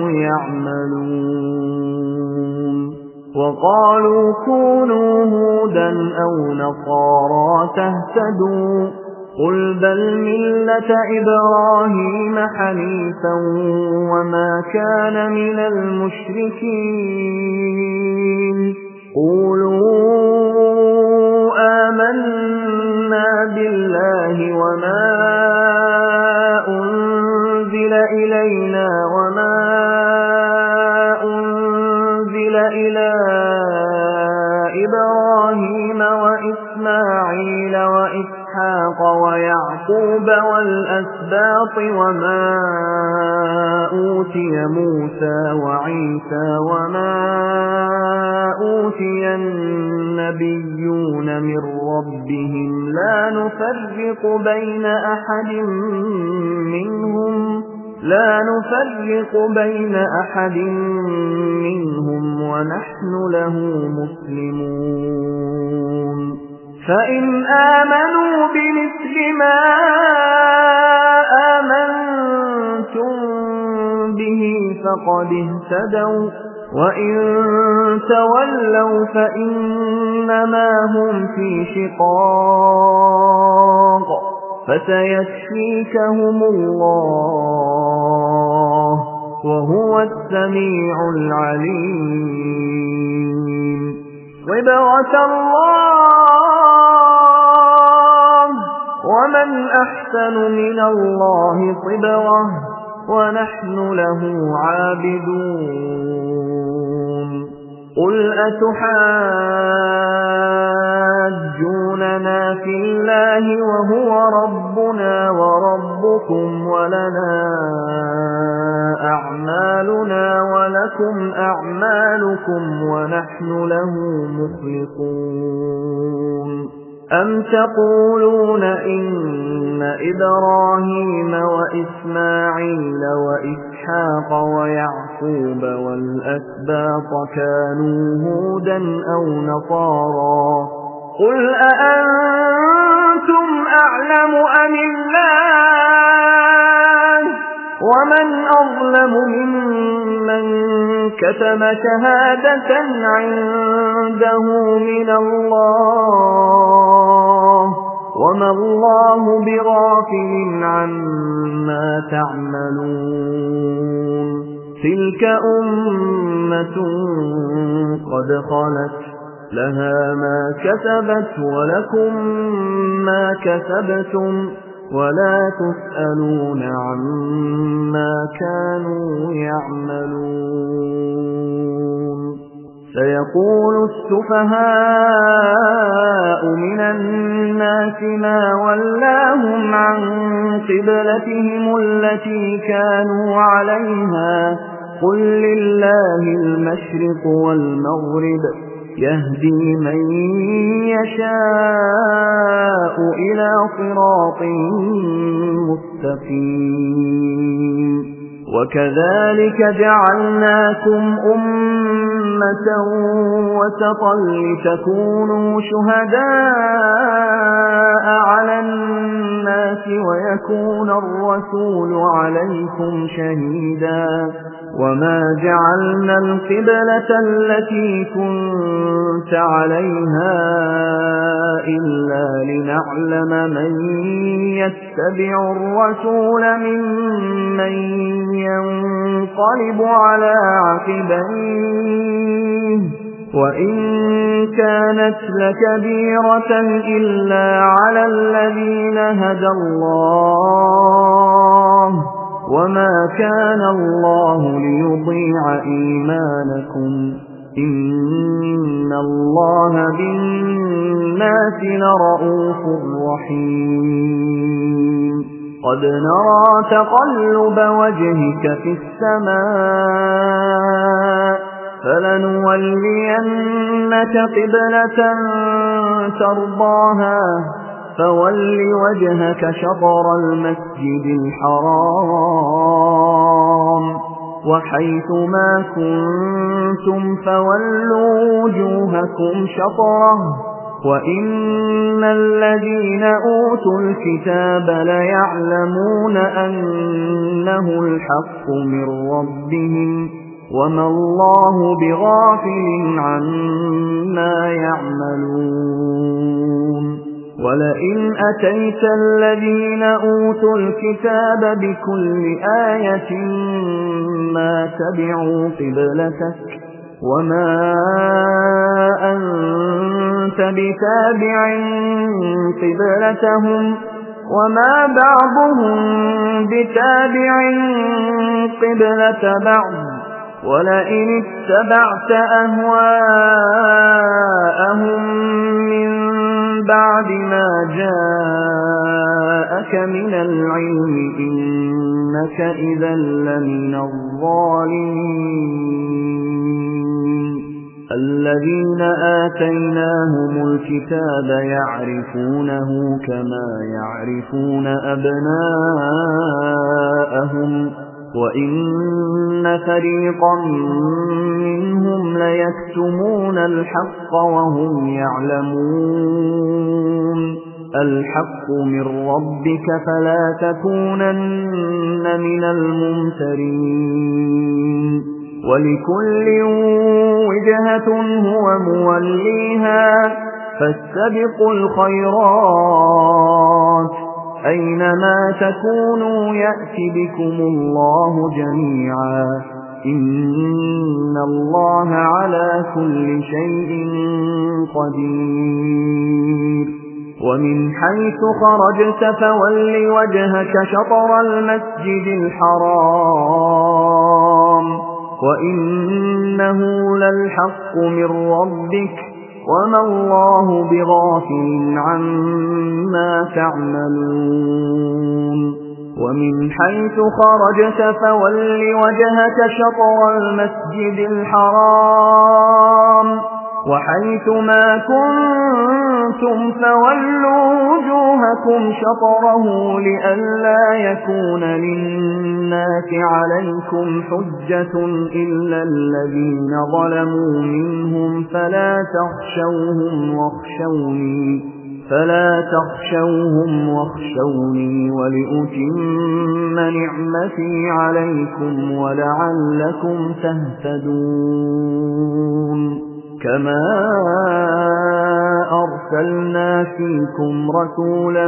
يعملون وقالوا كونوا هودا أو نصارى تهتدوا قل بل ملة إبراهيم حنيفا وما كان من المشركين قولوا آمنا بالله وما أنزل إلينا وما أنزل إلى إبراهيم وإسماعيل وإسحاق ويعقوب والأسباط وما أوتي موسى وعيسى وما أوتي النبيون من ربهم لا نفرق بين أحد منهم لا نفرق بين أحد منهم ونحن له مسلمون فإن آمنوا بمثل ما آمنتم به فقد اهتدوا وإن تولوا فإنما هم في شقاق فسيكفيكهم الله وهو السميع العليم صبغة الله ومن أحسن من الله صبغة ونحن له عابدون قل أتحاجوننا في الله وهو ربنا وربكم ولنا أعمالنا ولكم أعمالكم ونحن له مخلصون أم تقولون إن إبراهيم وإسماعيل وإسحاق ويعقوب والأسباط كانوا هودا أو نصارى قل أأنتم أعلم أم الله ومن أظلم ممن كتم شهادة عنده من الله وما الله بغافل عما تعملون تلك أمة قد خلت لها ما كسبت ولكم ما كسبتم ولا تسألون عما كانوا يعملون سيقول السفهاء من الناس ما ولاهم عن قبلتهم التي كانوا عليها قل لله المشرق والمغرب يهدي من يشاء إلى صراط مستقيم وكذلك جعلناكم أمة وسطا لتكونوا شهداء على الناس ويكون الرسول عليكم شهيدا وما جعلنا القبلة التي كنت عليها ولنعلم من يتبع الرسول ممن ينقلب على عقبيه وإن كانت لكبيرة إلا على الذين هدى الله وما كان الله ليضيع إيمانكم إن الله بالناس لرءوف رحيم قد نرى تقلب وجهك في السماء فلنولينك قبلة ترضاها فول وجهك شطر المسجد الحرام وحيث ما كنتم فولوا وجوهكم شطره وإن الذين أوتوا الكتاب ليعلمون أنه الحق من ربهم وما الله بغافل عما يعملون ولئن أتيت الذين أوتوا الكتاب بكل آية ما تبعوا قبلتك وما أنت بتابع قبلتهم وما بعضهم بتابع قبلة بعض ولئن اتبعت أهواءهم من بعد ما جاءك من العلم إنك إذا لمن الظالمين الذين آتيناهم الكتاب يعرفونه كما يعرفون أبناءهم وإن فريقا منهم ليكتمون الحق وهم يعلمون الحق من ربك فلا تكونن من الممترين ولكل وجهة هو موليها فاستبقوا الخيرات أينما تكونوا يأت بكم الله جميعا إن الله على كل شيء قدير ومن حيث خرجت فول وجهك شطر المسجد الحرام وإنه للحق من ربك وما الله بغافل عما تعملون ومن حيث خرجت فول وجهك شطر المسجد الحرام وحيث ما كنتم فولوا وجوهكم شطره لئلا يكون للناس عليكم حجة إلا الذين ظلموا منهم فلا تخشوهم واخشوني فلا تخشوهم واخشوني ولأتم نعمتي عليكم ولعلكم تهتدون كما أرسلنا فيكم رسولا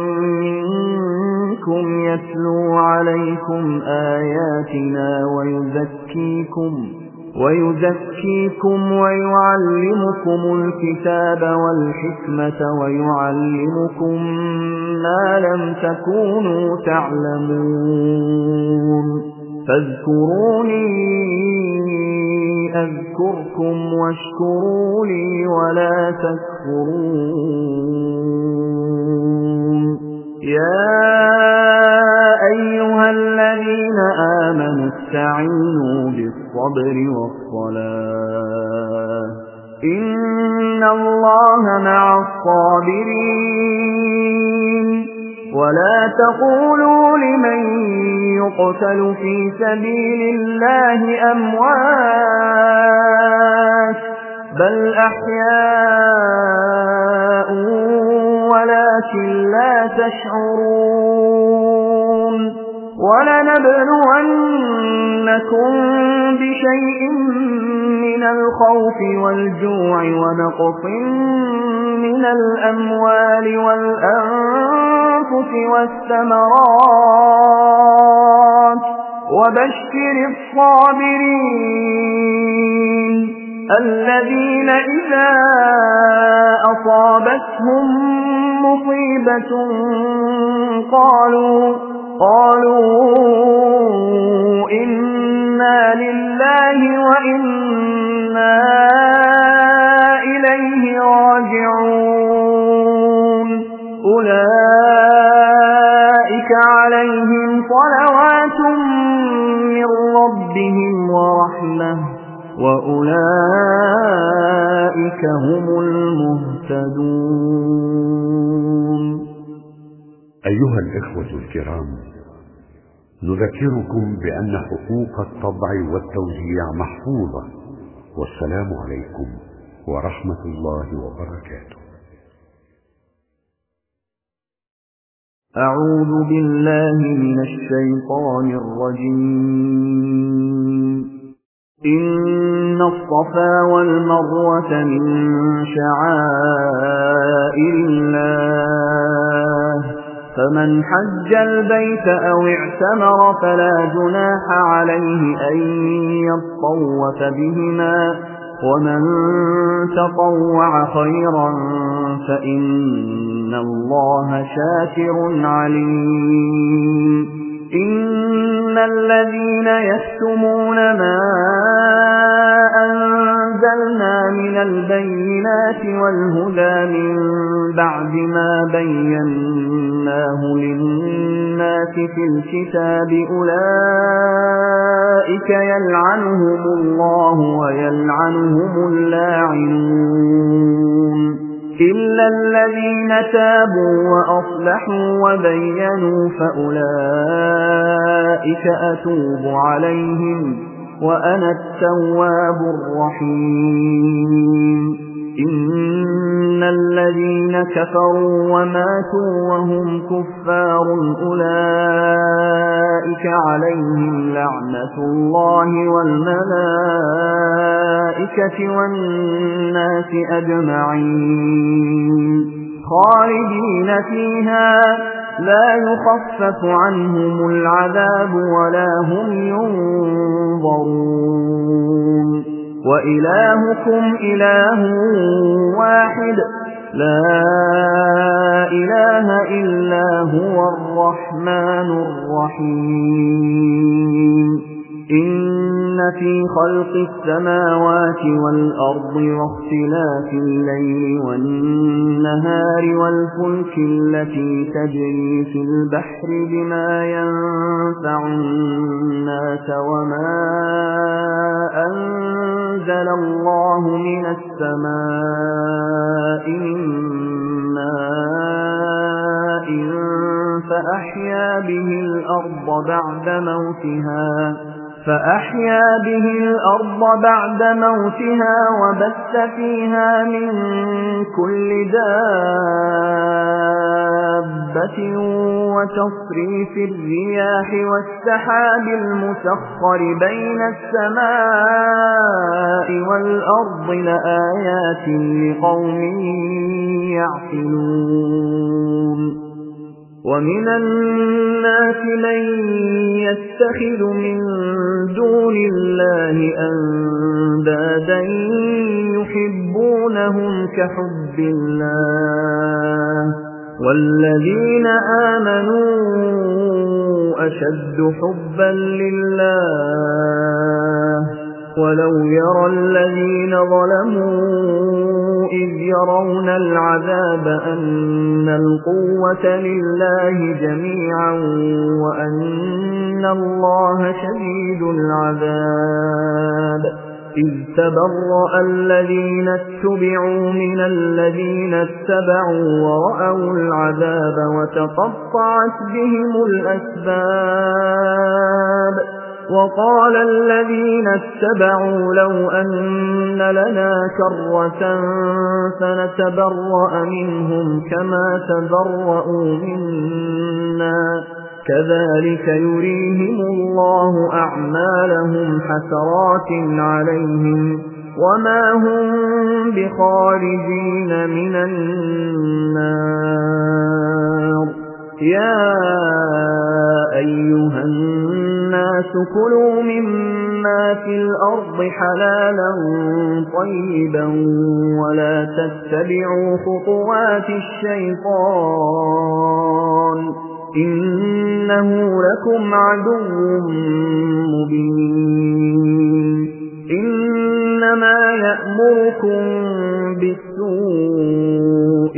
منكم يتلو عليكم آياتنا ويزكيكم ويزكيكم ويعلمكم الكتاب والحكمة ويعلمكم ما لم تكونوا تعلمون فاذكروني أذكركم واشكروا لي ولا تكفرون يا أيها الذين آمنوا استعينوا بالصبر والصلاة إن الله مع الصابرين ولا تقولوا لمن يقتل في سبيل الله أموات بل أحياء ولكن لا تشعرون وَلَنَبْلُوَنَّكُم بِشَيْءٍ مِّنَ الْخَوْفِ وَالْجُوعِ وَنَقْصٍ مِّنَ الْأَمْوَالِ وَالْأَنفُسِ وَالثَّمَرَاتِ وَبَشِّرِ الصَّابِرِينَ الَّذِينَ إِذَا أَصَابَتْهُم مُّصِيبَةٌ قَالُوا قَالُوا إِنَّا لِلَّهِ وَإِنَّا إِلَيْهِ راجعون أُولَئِكَ عَلَيْهِمْ صَلَوَاتٌ مِّن رَّبِّهِمْ وَرَحْمَةٌ وَأُولَئِكَ هُمُ الْمُهْتَدُونَ. أيها الإخوة الكرام، نذكركم بأن حقوق الطبع والتوزيع محفوظة، والسلام عليكم ورحمة الله وبركاته. أعوذ بالله من الشيطان الرجيم. إن الصفا والمروة من شعائر الله، فمن حج البيت أو اعتمر فلا جناح عليه أن يطوف بهما، ومن تطوع خيرا فإن الله شاكر عليم. إن الذين يكتمون ما أنزلنا من البينات والهدى من بعد ما بيناه للناس في الكتاب أولئك يلعنهم الله ويلعنهم اللاعنون إلا الذين تابوا وأصلحوا وبينوا فأولئك أتوب عليهم وأنا التواب الرحيم. إن الذين كفروا وماتوا وهم كفار أولئك عليهم لعنة الله والملائكة والناس أجمعين خالدين فيها لا يخفف عنهم العذاب ولا هم ينظرون. وإلهكم إله واحد لا إله إلا هو الرحمن الرحيم. إن في خلق السماوات والأرض واختلاف الليل والنهار والفلك التي تجري في البحر بما ينفع الناس وما أنزل الله من السماء من ماء فأحيا به الأرض بعد موتها فأحيا به الأرض بعد موتها وبث فيها من كل دابة وتصريف الرياح والسحاب المسخر بين السماء والأرض لآيات لقوم يعقلون. ومن الناس من يتخذ من دون الله أندادا يحبونهم كحب الله والذين آمنوا أشد حبا لله ولو يرى الذين ظلموا إذ يرون العذاب أن القوة لله جميعا وأن الله شديد العذاب إذ تبرأ الذين اتبعوا من الذين اتبعوا ورأوا العذاب وتقطعت بهم الأسباب وقال الذين اتبعوا لو أن لنا كرة فنتبرأ منهم كما تبرأوا منا كذلك يريهم الله أعمالهم حسرات عليهم وما هم بخارجين من النار. يا أيها الناس كلوا مما في الأرض حلالا طيبا ولا تتبعوا خطوات الشيطان إنه لكم عدو مبين. إنما يأمركم بالسوء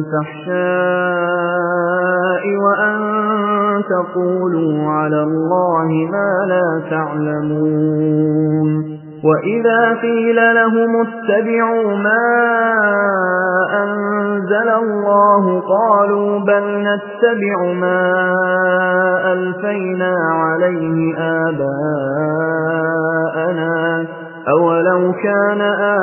والفحشاء وأن تقولوا على الله ما لا تعلمون. وإذا قيل لهم اتبعوا ما أنزل الله قالوا بل نتبع ما ألفينا عليه آباءنا أولو كان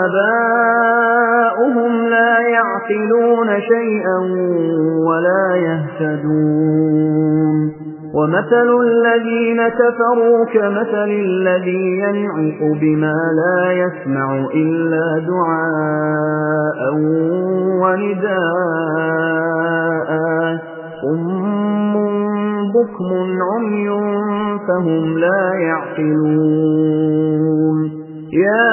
آباؤهم لا يعقلون شيئا ولا يهتدون. ومثل الذين كفروا كمثل الذي ينعق بما لا يسمع إلا دعاء ونداء صم بكم عمي فهم لا يعقلون. يا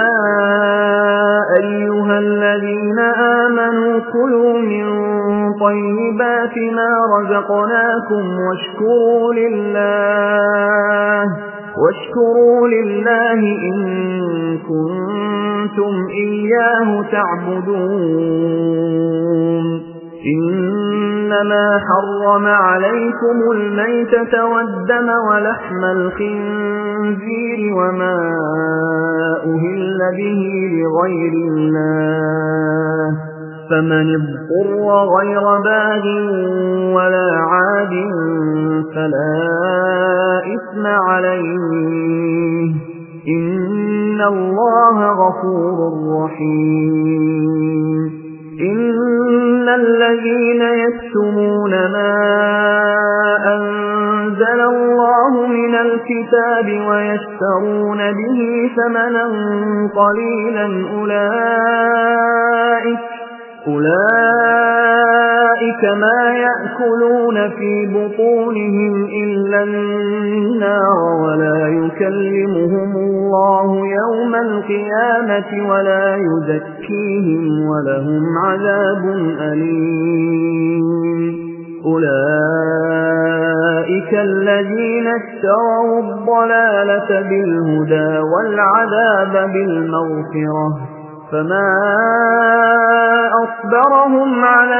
أيها الذين آمنوا كلوا من طيبات ما رزقناكم واشكروا لله واشكروا لله إن كنتم إياه تعبدون. إنما حرم عليكم الميتة والدم ولحم الخنزير وما أهل به لغير الله فمن اضطر غير باغ ولا عاد فلا إثم عليه إن الله غفور رحيم. إن الذين يكتمون ما أنزل الله من الكتاب ويشترون به ثمنا قليلا أولئك أولئك ما يأكلون في بطونهم إلا النار ولا يكلمهم الله يوم القيامة ولا يزكيهم ولهم عذاب أليم. أولئك الذين اشتروا الضلالة بالهدى والعذاب بالمغفرة فما أصبرهم على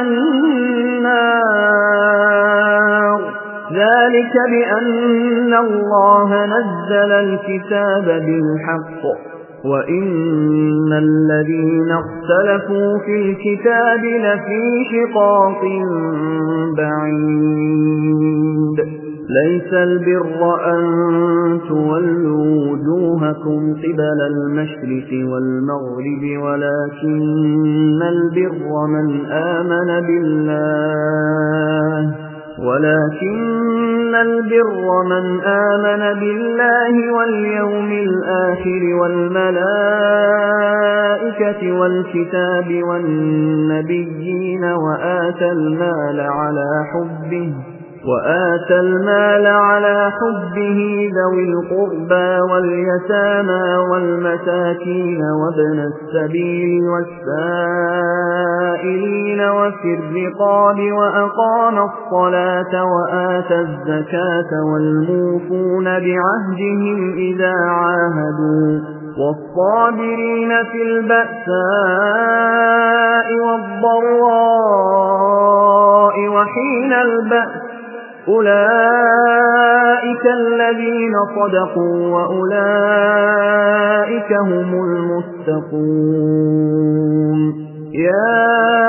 النار ذلك بأن الله نزل الكتاب بالحق وإن الذين اختلفوا في الكتاب لفي شقاق بعيد. ليس البر أن تولوا وجوهكم قبل المشرق والمغرب ولكن البر من آمن بالله ولكن البر من آمن بالله واليوم الآخر والملائكة والكتاب والنبيين وآتى المال على حبه وآتى المال على حبه ذوي القربى واليتامى والمساكين وابن السبيل والسائلين وفي الرقاب وأقام الصلاة وآتى الزكاة والموفون بعهدهم إذا عاهدوا والصابرين في البأساء والضراء وحين البأس أولئك الذين صدقوا وأولئك هم المتقون. يا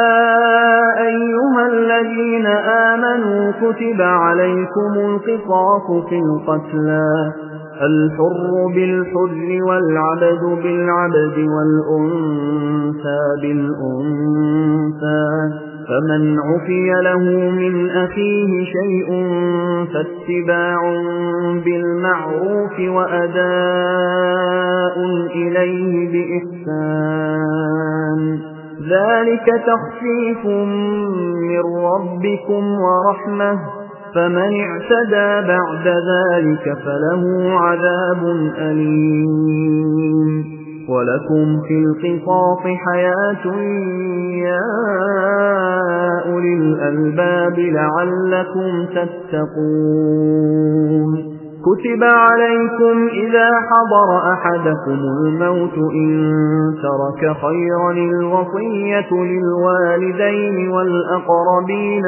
أيها الذين آمنوا كتب عليكم القصاص في القتلى الحر بالحر والعبد بالعبد والأنثى بالأنثى فمن عفي له من أخيه شيء فاتباع بالمعروف وأداء إليه بإحسان ذلك تخفيف من ربكم ورحمة فمن اعتدى بعد ذلك فله عذاب أليم ولكم في القصاص حياة يا أولي الألباب لعلكم تتقون كتب عليكم إذا حضر أحدكم الموت إن ترك خيرا الوصية للوالدين والأقربين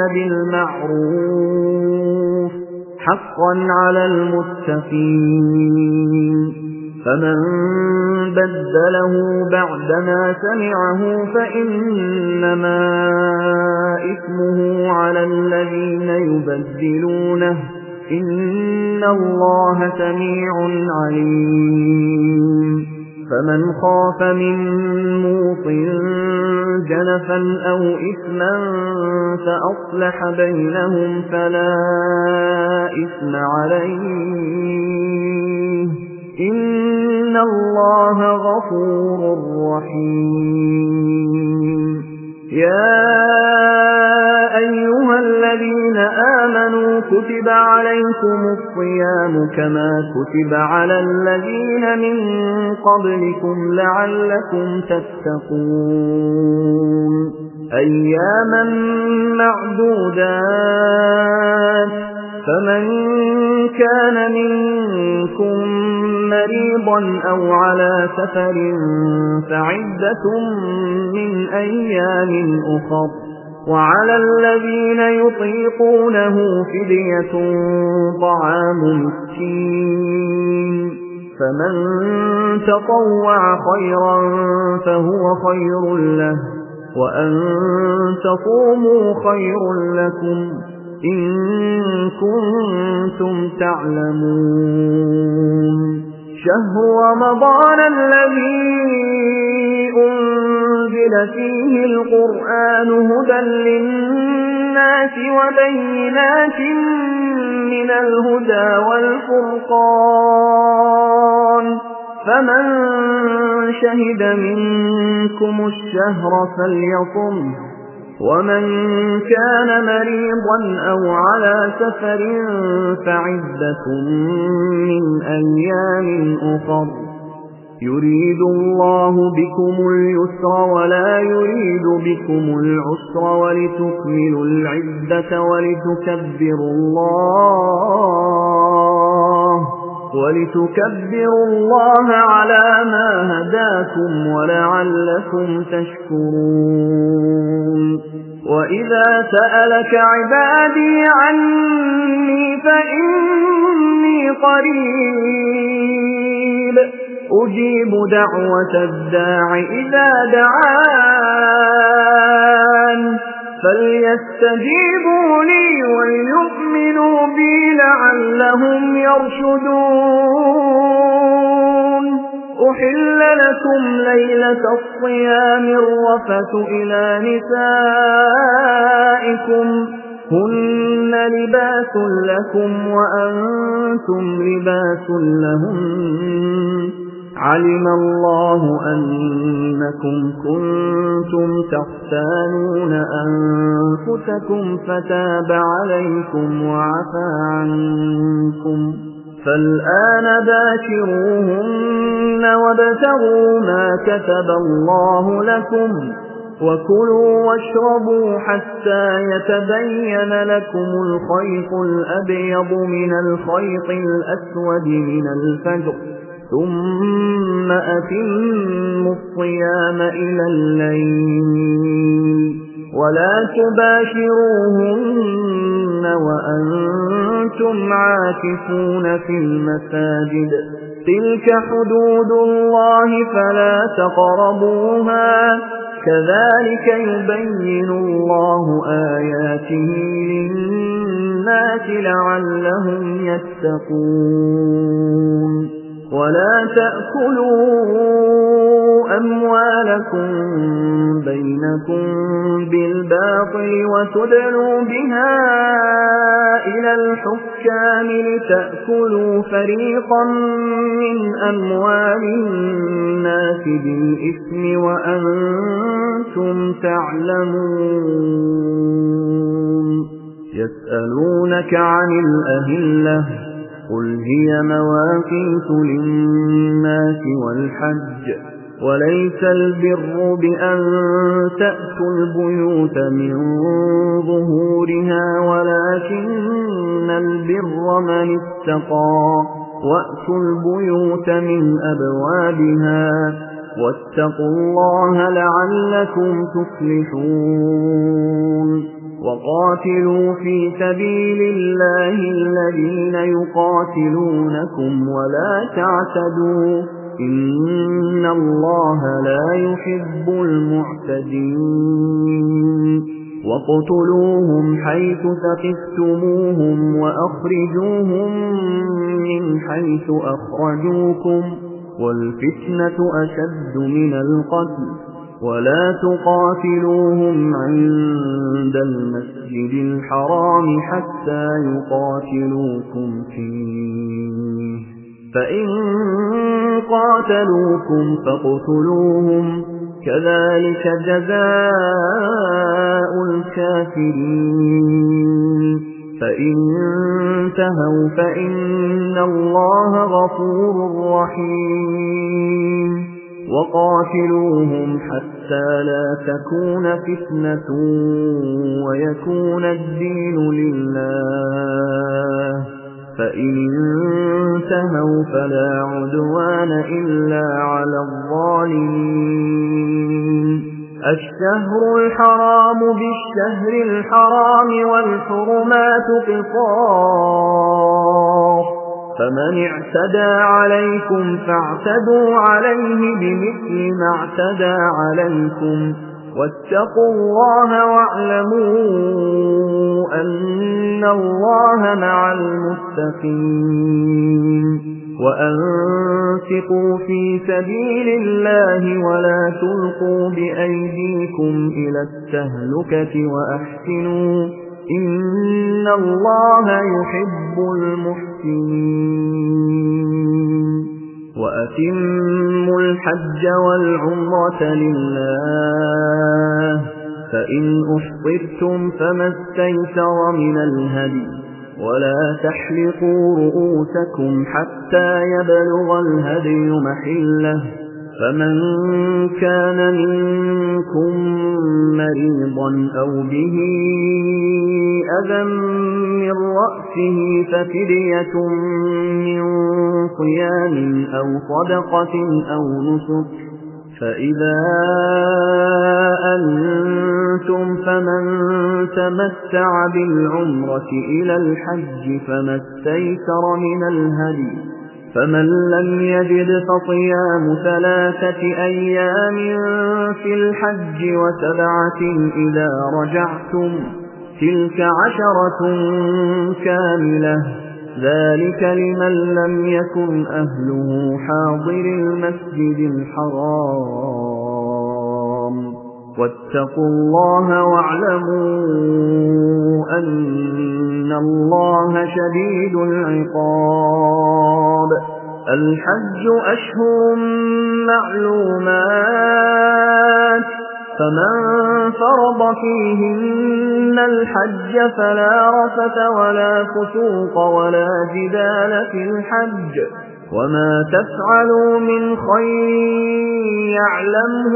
بالمعروف حقا على المتقين فمن بدله بعدما سمعه فإنما إثمه على الذين يبدلونه إن الله سميع عليم فمن خاف من موص جنفا أو إثما فأصلح بينهم فلا إثم عليه إن الله غفور رحيم يا أيها الذين آمنوا كتب عليكم الصيام كما كتب على الذين من قبلكم لعلكم تتقون أياما معدودات فمن كان منكم مريضا أو على سفر فعدة من أيام أخر وعلى الذين يطيقونه فدية طعام مسكين فمن تطوع خيرا فهو خير له وأن تصوموا خير لكم إن كنتم تعلمون شهر رمضان الذي أنزل فيه القرآن هدى للناس وبينات من الهدى والفرقان فمن شهد منكم الشهر فليصم ومن كان مريضا أو على سفر فعدة من أيام أخر يريد الله بكم اليسر ولا يريد بكم العسر ولتكملوا العدة ولتكبروا الله ولتكبروا الله على ما هداكم ولعلكم تشكرون وإذا سألك عبادي عني فإني قريب أجيب دعوة الداع إذا دعان فليستجيبوا لي وليؤمنوا بي لعلهم يرشدون أحل لكم ليلة الصيام الرفث إلى نسائكم هن لباس لكم وأنتم لباس لهم علم الله أنكم كنتم تختانون أنفسكم فتاب عليكم وعفى عنكم فالآن باشروهن وابتغوا ما كتب الله لكم وكلوا واشربوا حتى يتبين لكم الخيط الأبيض من الخيط الأسود من الفجر ثم أتموا الصيام إلى الليل ولا تباشروهن وأنتم عاكفون في المساجد تلك حدود الله فلا تقربوها كذلك يبين الله آياته للناس الناس لعلهم يتقون ولا تأكلوا أموالكم بينكم بالباطل وتدلوا بها إلى الحكام لتأكلوا فريقا من أموال الناس بالإثم وأنتم تعلمون يسألونك عن الأهلة قل هي مواقيت للناس والحج وليس البر بأن تأتوا البيوت من ظهورها ولكن البر من اتقى وأتوا البيوت من أبوابها واتقوا الله لعلكم تفلحون وقاتلوا في سبيل الله الذين يقاتلونكم ولا تعتدوا إن الله لا يحب المعتدين وقتلوهم حيث ثقفتموهم وأخرجوهم من حيث أخرجوكم والفتنة أشد من القتل ولا تقاتلوهم عند المسجد الحرام حتى يقاتلوكم فيه فإن قاتلوكم فاقتلوهم كذلك جزاء الكافرين فإن انتهوا فإن الله غفور رحيم وقاتلوهم حتى لا تكون فتنة ويكون الدين لله فإن انتهوا فلا عدوان إلا على الظالمين الشهر الحرام بالشهر الحرام والحرمات قصاص فمن اعتدى عليكم فاعتدوا عليه بمثل ما اعتدى عليكم واتقوا الله واعلموا أن الله مع المتقين وأنفقوا في سبيل الله ولا تلقوا بأيديكم إلى التهلكة وأحسنوا إن الله يحب المحسنين وأتموا الحج والعمرة لله فإن أحصرتم فما استيسر من الهدي ولا تحلقوا رؤوسكم حتى يبلغ الهدي محله فمن كان منكم مريضا أو به أذى من رأسه ففدية من صيام أو صدقة أو نسك فإذا أنتم فمن تمتع بالعمرة إلى الحج فما استيسر من الهدي فمن لم يجد فصيام ثلاثة أيام في الحج وسبعة إذا رجعتم تلك عشرة كاملة ذلك لمن لم يكن أهله حاضر المسجد الحرام واتقوا الله واعلموا أن الله شديد العقاب الحج أشهر معلومات فمن فرض فيهن الحج فلا رفث ولا فسوق ولا جدال في الحج وما تفعلوا من خير يعلمه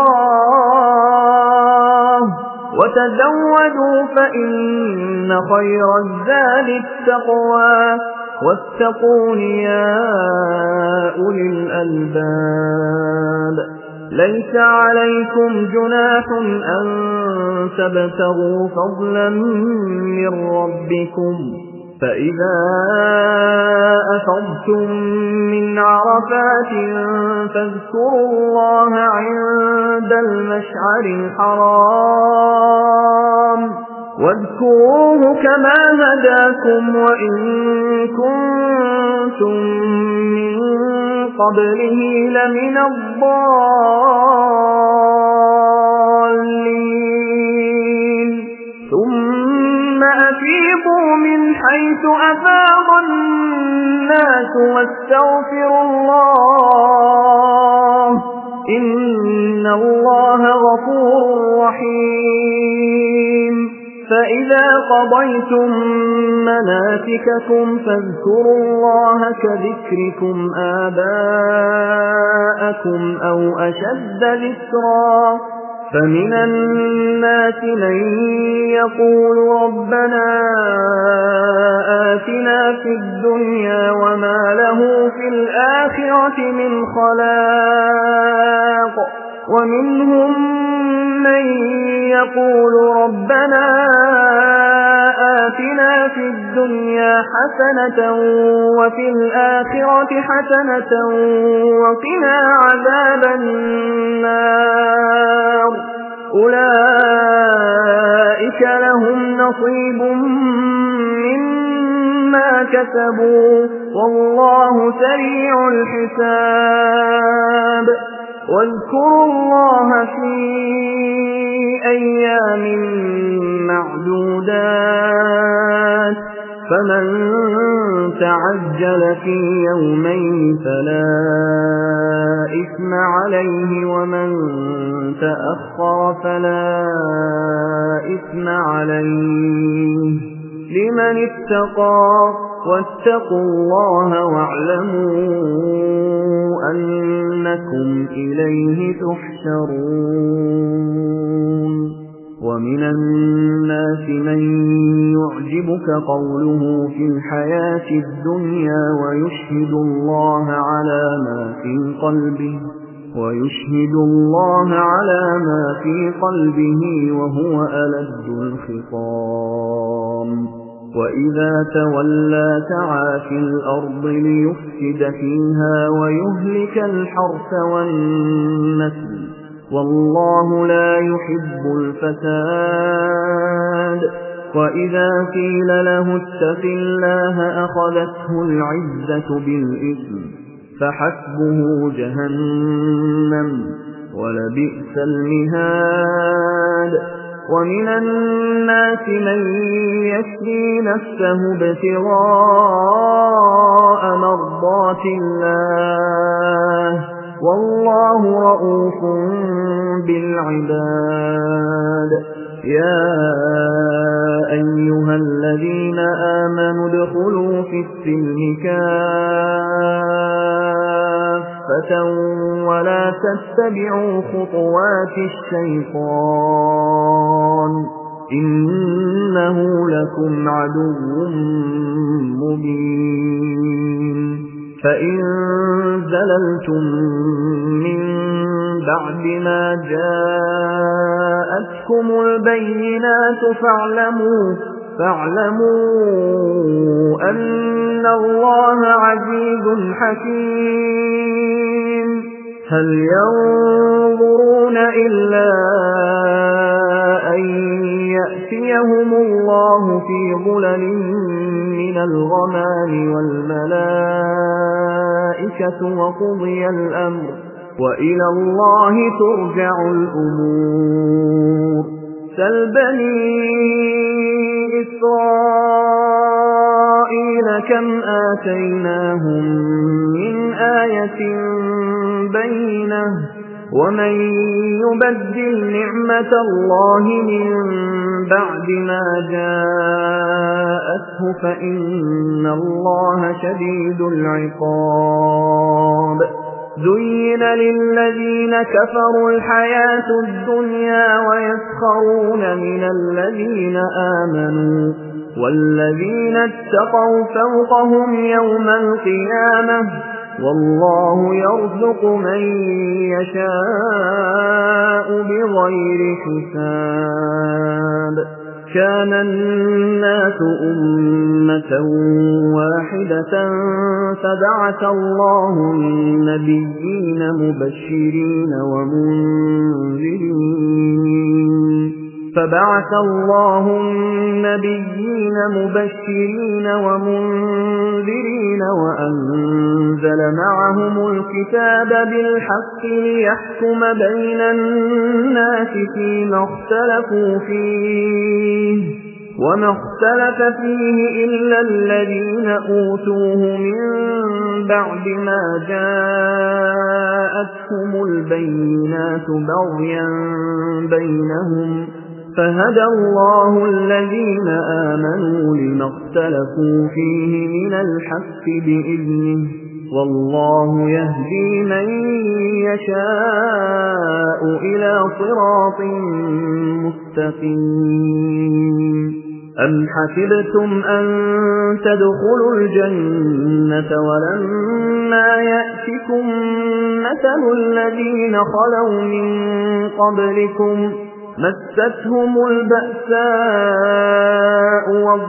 الله وتزودوا فإن خير الزاد التقوى واتقون يا أولي الألباب ليس عليكم جناح أن تبتغوا فضلا من ربكم فإذا أفضتم من عرفات فاذكروا الله عند المشعر الحرام واذكروه كما هداكم وإن كنتم من قبله لمن الضالين ثم أفيضوا من حيث أفاض الناس واستغفروا الله إن الله غفور رحيم فإذا قضيتم مناسككم فاذكروا الله كذكركم آباءكم أو أشد ذكرا فمن الناس من يقول ربنا آتنا في الدنيا وما له في الآخرة من خلاق ومنهم من يقول ربنا آتنا في الدنيا حسنة وفي الآخرة حسنة وقنا عذاب النار أولئك لهم نصيب مما كسبوا والله سريع الحساب واذكروا الله في أيام معدودات فمن تعجل في يومين فلا إثم عليه ومن تأخر فلا إثم عليه لمن اتقى واتقوا الله واعلموا أنكم إليه تحشرون ومن الناس من يعجبك قوله في الحياة الدنيا ويشهد الله على ما في قلبه ويشهد الله على ما في قلبه وهو ألد الخصام وإذا تولى سعى في الأرض ليفسد فيها ويهلك الحرث والنسل والله لا يحب الفساد وإذا قيل له اتق الله أخذته العزة بالإثم فحسبه جهنم ولبئس المهاد ومن الناس من يشري نفسه ابتغاء مرضات الله والله رؤوف بالعباد يا أيها الذين آمنوا ادخلوا في السلم كافة ولا تتبعوا خطوات الشيطان إنه لكم عدو مبين فإن زللتم من بعد ما جاءتكم البينات فاعلموا فاعلموا أن الله عزيز حكيم هل ينظرون إلا أن يأتيهم الله في ظلل من الغمام والملائكة وقضي الأمر وإلى الله ترجع الأمور سل بني إسرائيل كم آتيناهم من آية بينة ومن يبدل نعمة الله من بعد ما جاءته فإن الله شديد العقاب زين للذين كفروا الحياة الدنيا ويسخرون من الذين آمنوا والذين اتقوا فوقهم يوم القيامة والله يرزق من يشاء بغير حساب كان الناس أمة واحدة فبعث الله النبيين مبشرين ومنذرين فبعث الله النبيين مبشرين ومنذرين وأنزل معهم الكتاب بالحق ليحكم بين الناس فيما اختلفوا فيه وما اختلف فيه إلا الذين أوتوه من بعد ما جاءتهم البينات بغيا بينهم فهدى الله الذين آمنوا لما اختلفوا فيه من الحق بإذنه والله يهدي من يشاء إلى صراط مستقيم أم حسبتم أن تدخلوا الجنة ولما يأتكم مثل الذين خلوا من قبلكم مستهم البأساء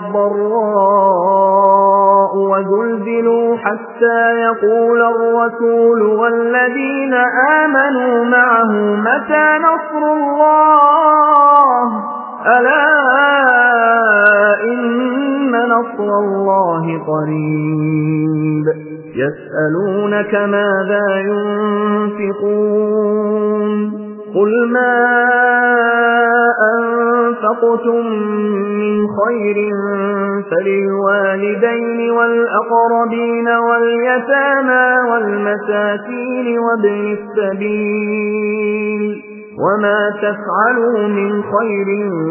والضراء وزلزلوا حتى يقول الرسول والذين آمنوا معه متى نصر الله ألا إن نصر الله قريب يسألونك ماذا ينفقون قل ما أنفقتم من خير فللوالدين والأقربين واليتامى والمساكين وابن السبيل وما تفعلوا من خير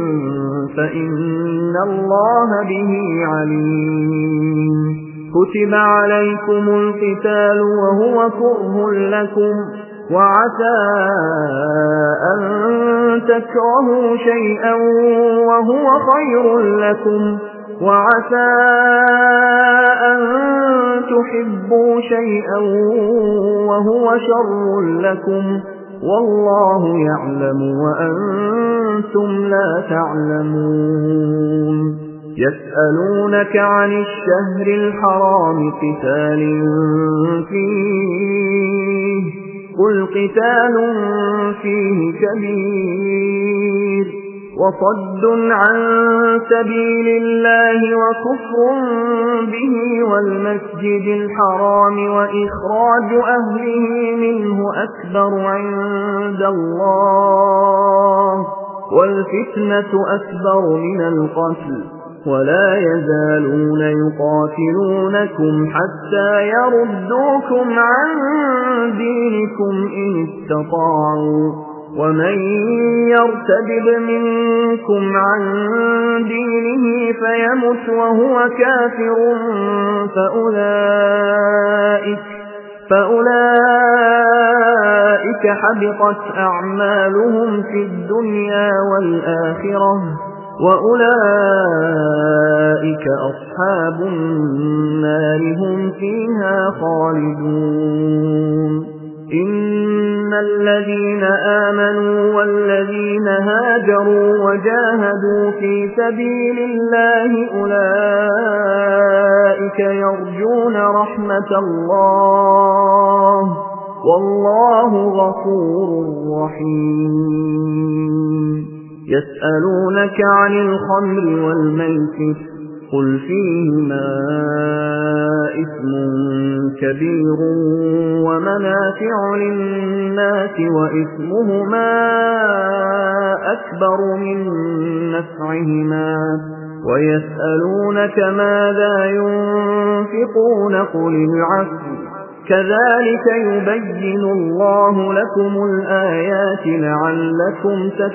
فإن الله به عليم كتب عليكم القتال وهو كره لكم وعسى أن تكرهوا شيئا وهو خير لكم وعسى أن تحبوا شيئا وهو شر لكم والله يعلم وأنتم لا تعلمون يسألونك عن الشهر الحرام قتال فيه قل قتال فيه كبير وصد عن سبيل الله وكفر به والمسجد الحرام وإخراج أهله منه أكبر عند الله والفتنة أكبر من القتل ولا يزالون يقاتلونكم حتى يردوكم عن دينكم إن استطاعوا ومن يرتد منكم عن دينه فيمت وهو كافر فأولئك, فأولئك حبطت أعمالهم في الدنيا والآخرة وأولئك أصحاب النار هم فيها خالدون إن الذين آمنوا والذين هاجروا وجاهدوا في سبيل الله أولئك يرجون رحمة الله والله غفور رحيم يسألونك عن الخمر والميسر قل فيهما إثم كبير ومنافع للناس وإثمهما أكبر من نفعهما ويسألونك ماذا ينفقون قل العفو كذلك يبين الله لكم الآيات لعلكم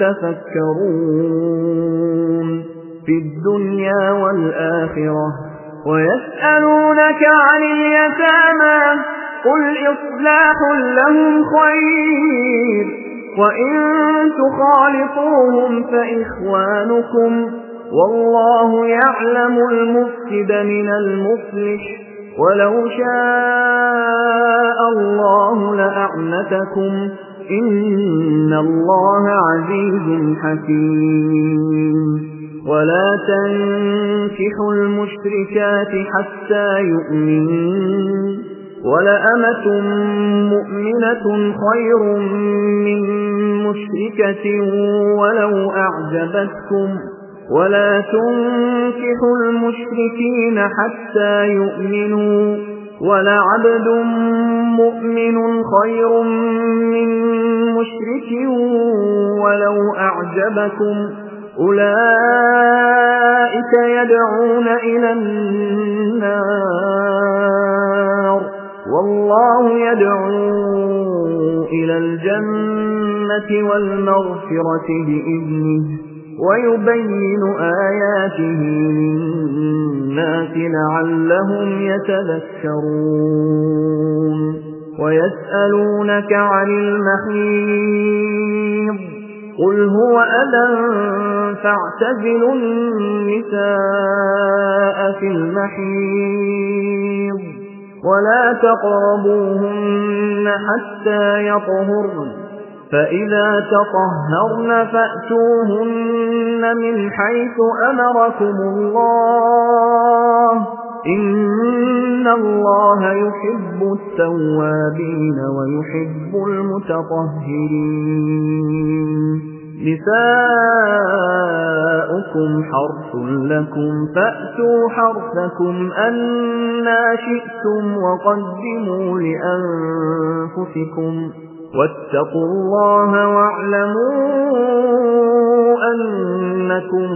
تتفكرون في الدنيا والآخرة ويسألونك عن اليتامى قل إصلاح لهم خير وإن تخالطوهم فإخوانكم والله يعلم المفسد من المصلح ولو شاء الله لأعنتكم إن الله عزيز حكيم ولا تنكحوا المشركات حتى يؤمنوا وَلَأَمَةٌ مُؤْمِنَةٌ خَيْرٌ مِّن مُّشْرِكَةٍ وَلَوْ أَعْجَبَتْكُمْ وَلَا تُنكِحُوا الْمُشْرِكِينَ حَتَّىٰ يُؤْمِنُوا وَلَعَبْدٌ مُّؤْمِنٌ خَيْرٌ مِّن مُّشْرِكٍ وَلَوْ أَعْجَبَكُمْ أُولَٰئِكَ يَدْعُونَ إِلَى النَّارِ وَاللَّهُ يَدْعُو إِلَى الْجَنَّةِ وَالْمَغْفِرَةِ بِإِذْنِهِ وَيُبَيِّنُ آيَاتِهِ لِلنَّاسِ لَعَلَّهُمْ يَتَذَكَّرُونَ وَيَسْأَلُونَكَ عَنِ الْمَحِيضِ قُلْ هُوَ أَذًى فَاعْتَزِلُوا النِّسَاءَ فِي الْمَحِيضِ وَلَا تَقْرَبُوهُنَّ حَتَّىٰ يَطْهُرْنَ فَإِذَا تَطَهَّرْنَ فَأْتُوهُنَّ مِنْ حَيْثُ أَمَرَكُمُ اللَّهُ إِنَّ اللَّهَ يُحِبُّ التَّوَّابِينَ وَيُحِبُّ الْمُتَطَهِّرِينَ نِسَاؤُكُمْ حَرْثٌ لَكُمْ فَأْتُوا حَرْثَكُمْ أَنَّىٰ شِئْتُمْ وَقَدِّمُوا لِأَنفُسِكُمْ وَاتَّقُوا اللَّهَ وَاعْلَمُوا أَنَّكُم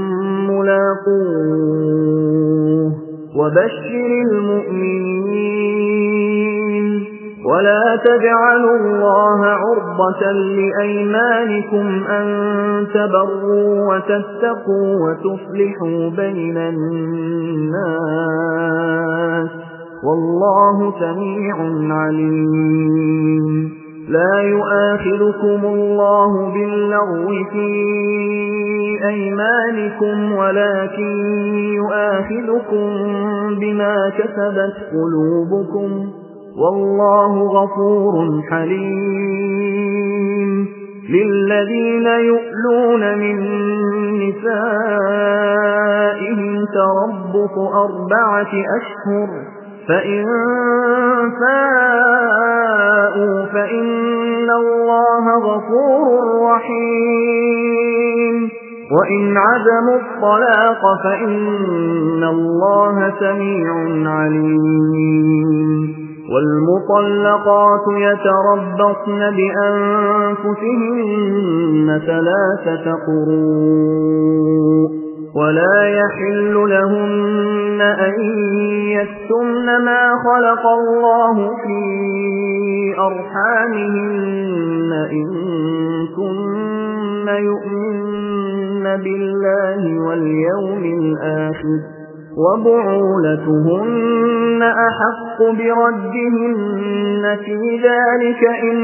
مُّلَاقُوهُ وَبَشِّرِ الْمُؤْمِنِينَ وَلَا تَجْعَلُوا اللَّهَ عُرْضَةً لِّأَيْمَانِكُمْ أَن تَبَرُّوا وَتَتَّقُوا وَتُصْلِحُوا بَيْنَ النَّاسِ وَاللَّهُ سَمِيعٌ عَلِيمٌ لا يؤاخذكم الله باللغو في أيمانكم ولكن يؤاخذكم بما كسبت قلوبكم والله غفور حليم للذين يؤلون من نسائهم تربص أربعة أشهر فإن فاءوا فإن الله غفور رحيم وإن عزموا الطلاق فإن الله سميع عليم والمطلقات يتربصن بأنفسهن ثلاثة قروء ولا يحل لهن أن يكتمن ما خلق الله في أرحامهن إن كن يؤمن بالله واليوم الآخر وبعولتهن أحق بردهن في ذلك إن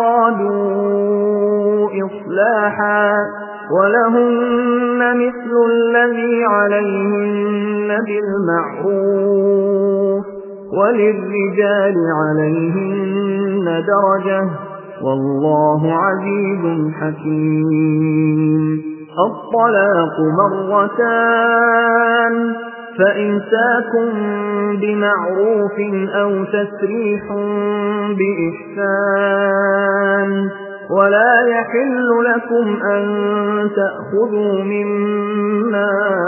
أرادوا إصلاحا ولهن مثل الذي عليهن بالمعروف وللرجال عليهن درجة والله عزيز حكيم الطلاق مرتان فإمساك بمعروف أو تسريح بإحسان ولا يحل لكم أن تأخذوا مما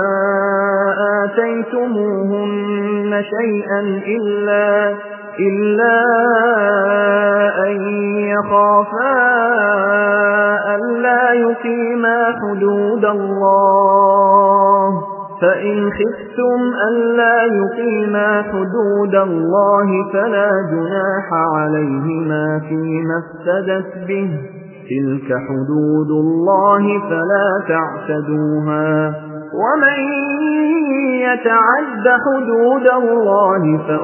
آتيتموهن شيئا إلا, إلا أن يخافا ألا يقيما حدود الله فإن خفتم ألا يقيما حدود الله فلا جناح عليهما فيما افتدت به تلك حدود الله فلا تعتدوها ومن يتعد حدود الله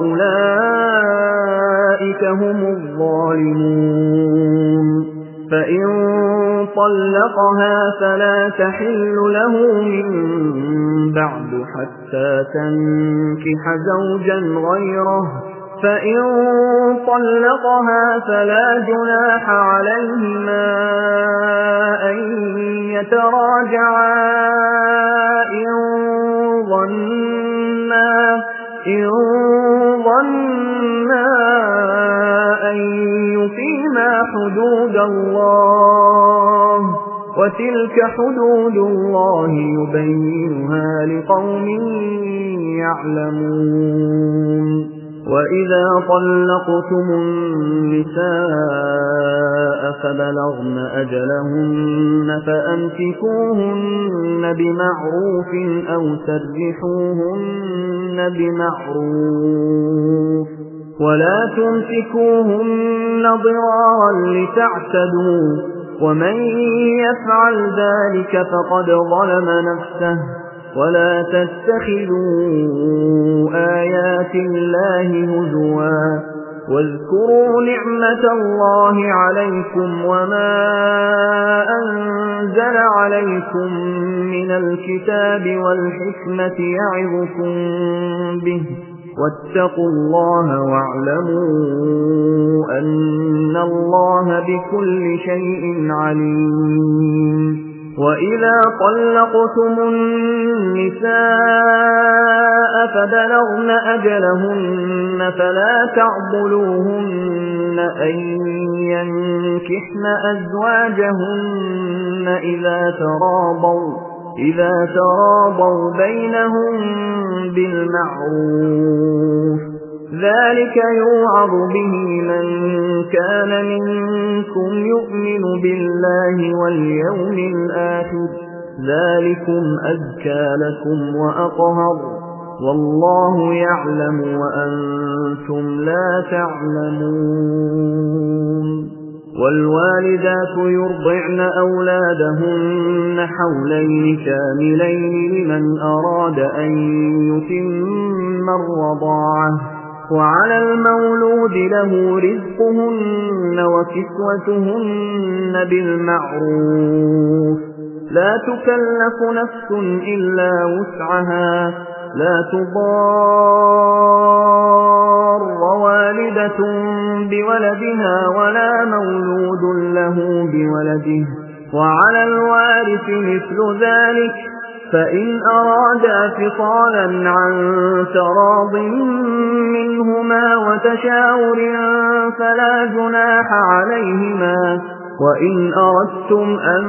فأولئك هم الظالمون فإن طلقها فلا تحل له من بعد حتى تنكح زوجا غيره فإن طلقها فلا جناح عليهما أن يتراجعا إن ظنا إن ظنا أن يقيما حدود الله وتلك حدود الله يبينها لقوم يعلمون وإذا طلقتم النساء فبلغن أجلهن فأمسكوهن بمعروف أو سرحوهن بمعروف ولا تمسكوهن ضرارا لتعتدوا ومن يفعل ذلك فقد ظلم نفسه ولا تتخذوا آيات الله هزوا واذكروا نعمة الله عليكم وما أنزل عليكم من الكتاب والحكمة يعظكم به واتقوا الله واعلموا أن الله بكل شيء عليم وإذا طلقتم النساء فبلغن أجلهن فلا تعضلوهن أن ينكحن أزواجهن إذا تراضوا إذا تراضوا بينهم بالمعروف ذلك يوعظ به من كان منكم يؤمن بالله واليوم الآخر ذلكم أزكى لكم وأطهر والله يعلم وأنتم لا تعلمون والوالدات يرضعن أولادهن حولين كاملين لمن أراد أن يتم الرضاعة وعلى المولود له رزقهن وكسوتهن بالمعروف لا تكلف نفس إلا وسعها لا تضار والدة بولدها ولا مولود له بولده وعلى الوارث مثل ذلك فإن أرادا فصالا عن تراض منهما وتشاور فلا جناح عليهما وإن أردتم أن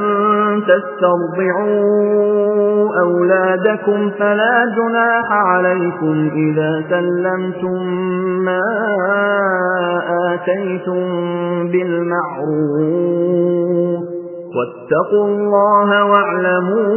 تسترضعوا أولادكم فلا جناح عليكم إذا سلمتم ما آتيتم بالمعروف واتقوا الله واعلموا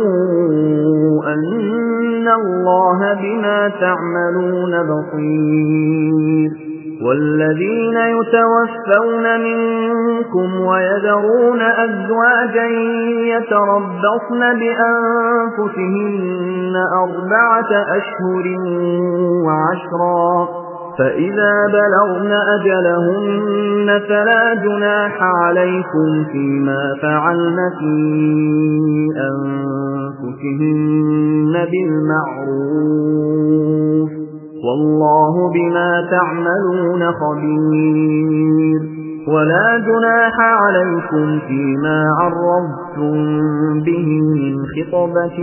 أن الله بما تعملون بصير والذين يتوفون منكم ويذرون أزواجا يتربصن بأنفسهن أربعة أشهر وعشرا فإذا بلغن أجلهن فلا جناح عليكم فيما فعلن في أنفسهن بالمعروف والله بما تعملون خبير ولا جناح عليكم فيما عرضتم به من خطبة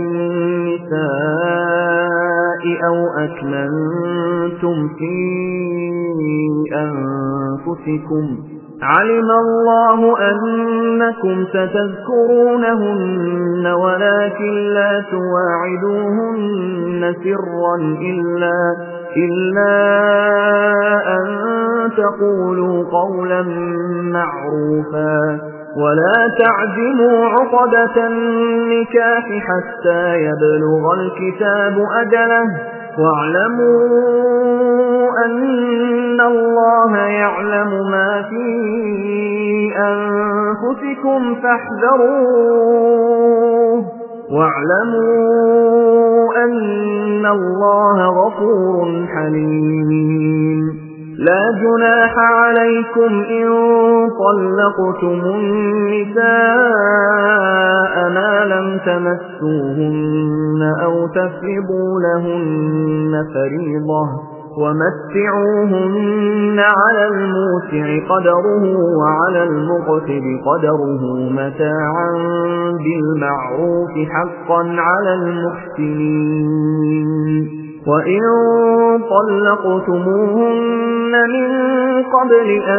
النساء أو أكننتم في أنفسكم علم الله أنكم ستذكرونهن ولكن لا تواعدوهن سرا إلا إلا أن تقولوا قولا معروفا ولا تعزموا عقدة النكاح حتى يبلغ الكتاب أجله واعلموا أن الله يعلم ما في أنفسكم فاحذروه واعلموا أن الله غفور حليم لا جناح عليكم إن طلقتم النساء ما لم تمسوهن أو تفرضوا لهن فريضة ومتعوهن على الموسع قدره وعلى المقتر قدره متاعا بالمعروف حقا على المحسنين وإن طلقتموهن من قبل أن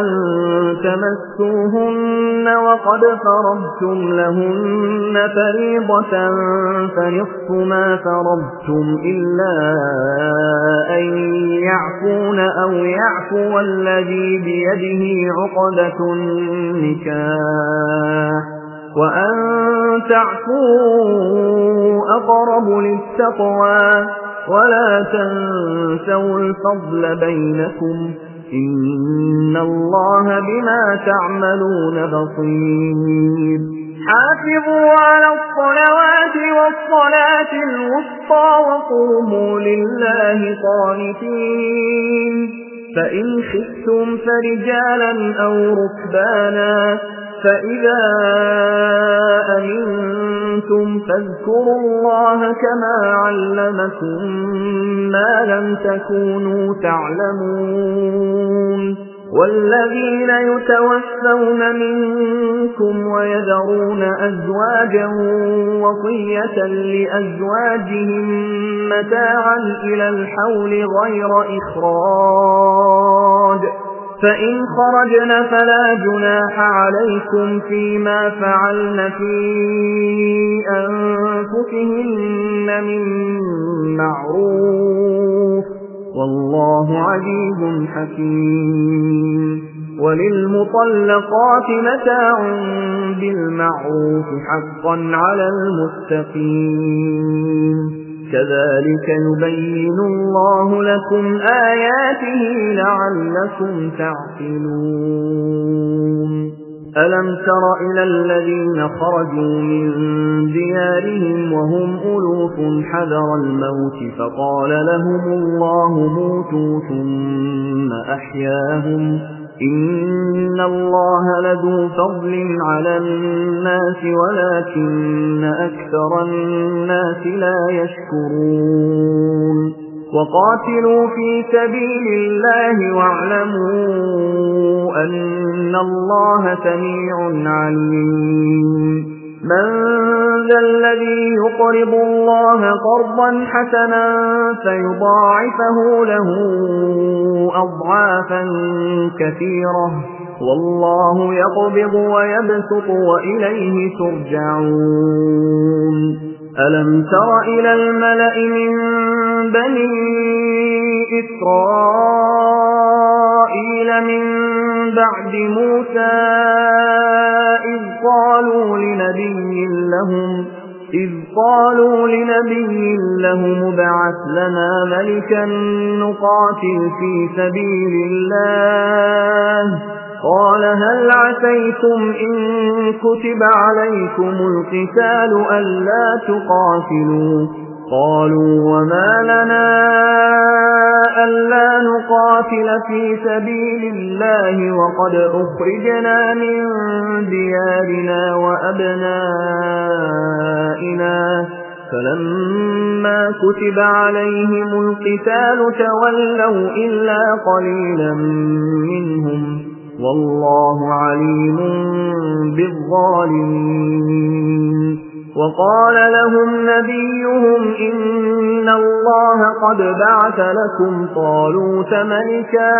تمسوهن وقد فرضتم لهن فريضة فنصف ما فرضتم إلا أن يعفون أو يعفو الذي بيده عقدة النكاح وأن تعفوا أقرب للتقوى ولا تنسوا الفضل بينكم إن الله بما تعملون بصير حافظوا على الصلوات والصلاة الوسطى وقوموا لله قانتين فإن خفتم فرجالا أو ركبانا فإذا أمنتم فاذكروا الله كما علمكم ما لم تكونوا تعلمون والذين يتوفون منكم ويذرون أزواجا وصية لأزواجهم متاعا إلى الحول غير إخراج فإن خرجن فلا جناح عليكم فيما فعلن في أنفسهن من معروف والله عزيز حكيم وللمطلقات متاع بالمعروف حقا على المتقين كذلك يبين الله لكم آياته لعلكم تعقلون ألم تر إلى الذين خرجوا من ديارهم وهم ألوف حذر الموت فقال لهم الله موتوا ثم أحياهم إن الله لذو فضل على الناس ولكن أكثر الناس لا يشكرون وقاتلوا في سبيل الله واعلموا أن الله سميع عليم من ذا الذي يقرض الله قرضا حسنا فيضاعفه له أضعافا كثيرة والله يقبض ويبسط وإليه ترجعون ألم تر إلى الملأ من بني إسرائيل من بعد موسى إذ قالوا لنبي لهم إذ قالوا لنبي لهم ابعث لنا ملكا نقاتل في سبيل الله قال هل عسيتم إن كتب عليكم القتال ألا تقاتلوا قالوا وما لنا ألا نقاتل في سبيل الله وقد أخرجنا من ديارنا وأبنائنا فلما كتب عليهم القتال تولوا إلا قليلا منهم والله عليم بالظالمين وقال لهم نبيهم إن الله قد بعث لكم طالوت ملكا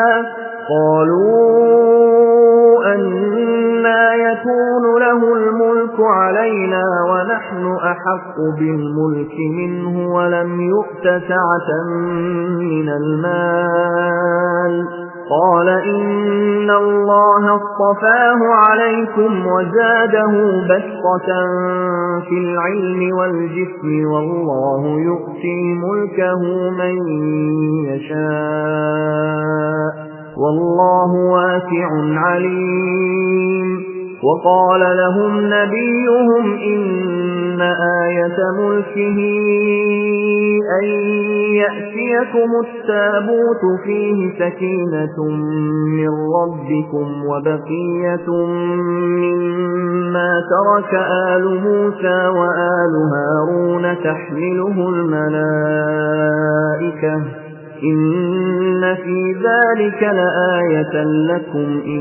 قالوا أنى يكون له الملك علينا ونحن أحق بالملك منه ولم يؤت سعة من المال قال إن الله اصطفاه عليكم وزاده بسطة في العلم والجسم والله يؤتي ملكه من يشاء والله واسع عليم وقال لهم نبيهم إن آية ملكه أن يأتيكم التابوت فيه سكينة من ربكم وبقية مما ترك آل موسى وآل هارون تحمله الملائكة إن في ذلك لآية لكم إن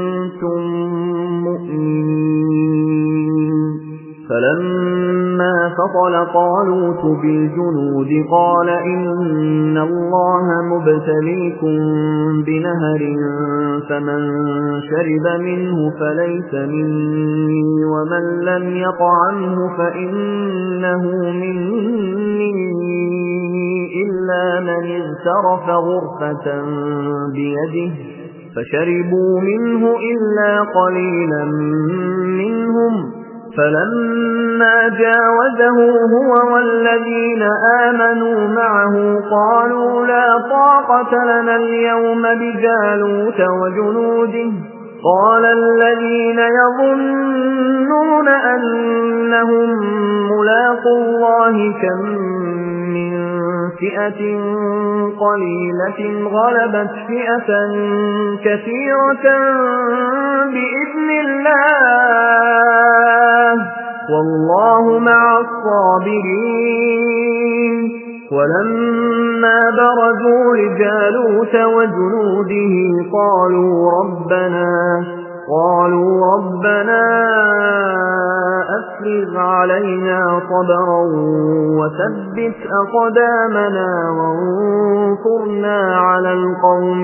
كنتم مؤمنين فلما فصل طالوت بالجنود قال إن الله مبتليكم بنهر فمن شرب منه فليس مني ومن لم يطعمه فإنه مني إلا من اغترف غرفة بيده فشربوا منه إلا قليلا منهم فلما جاوزه هو والذين آمنوا معه قالوا لا طاقة لنا اليوم بجالوت وجنوده قال الذين يظنون أنهم ملاقو الله كم من فئة قليلة غلبت فئة كثيرة بإذن الله والله مع الصابرين ولما برزوا لجالوت وجنوده قالوا ربنا قالوا ربنا أفرغ علينا صبرا وثبت أقدامنا وانصرنا على القوم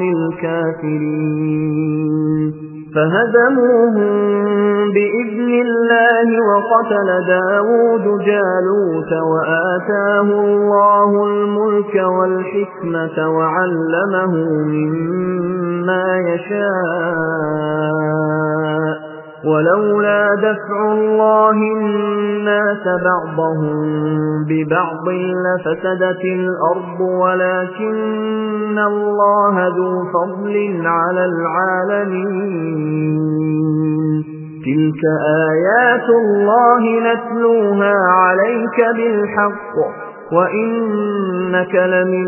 الكافرين فهزموهم بإذن الله وقتل داود جالوت وآتاه الله الملك والحكمة وعلمه مما يشاء ولولا دفع الله الناس بعضهم ببعض لفسدت الأرض ولكن الله ذو فضل على العالمين تلك آيات الله نتلوها عليك بالحق وإنك لمن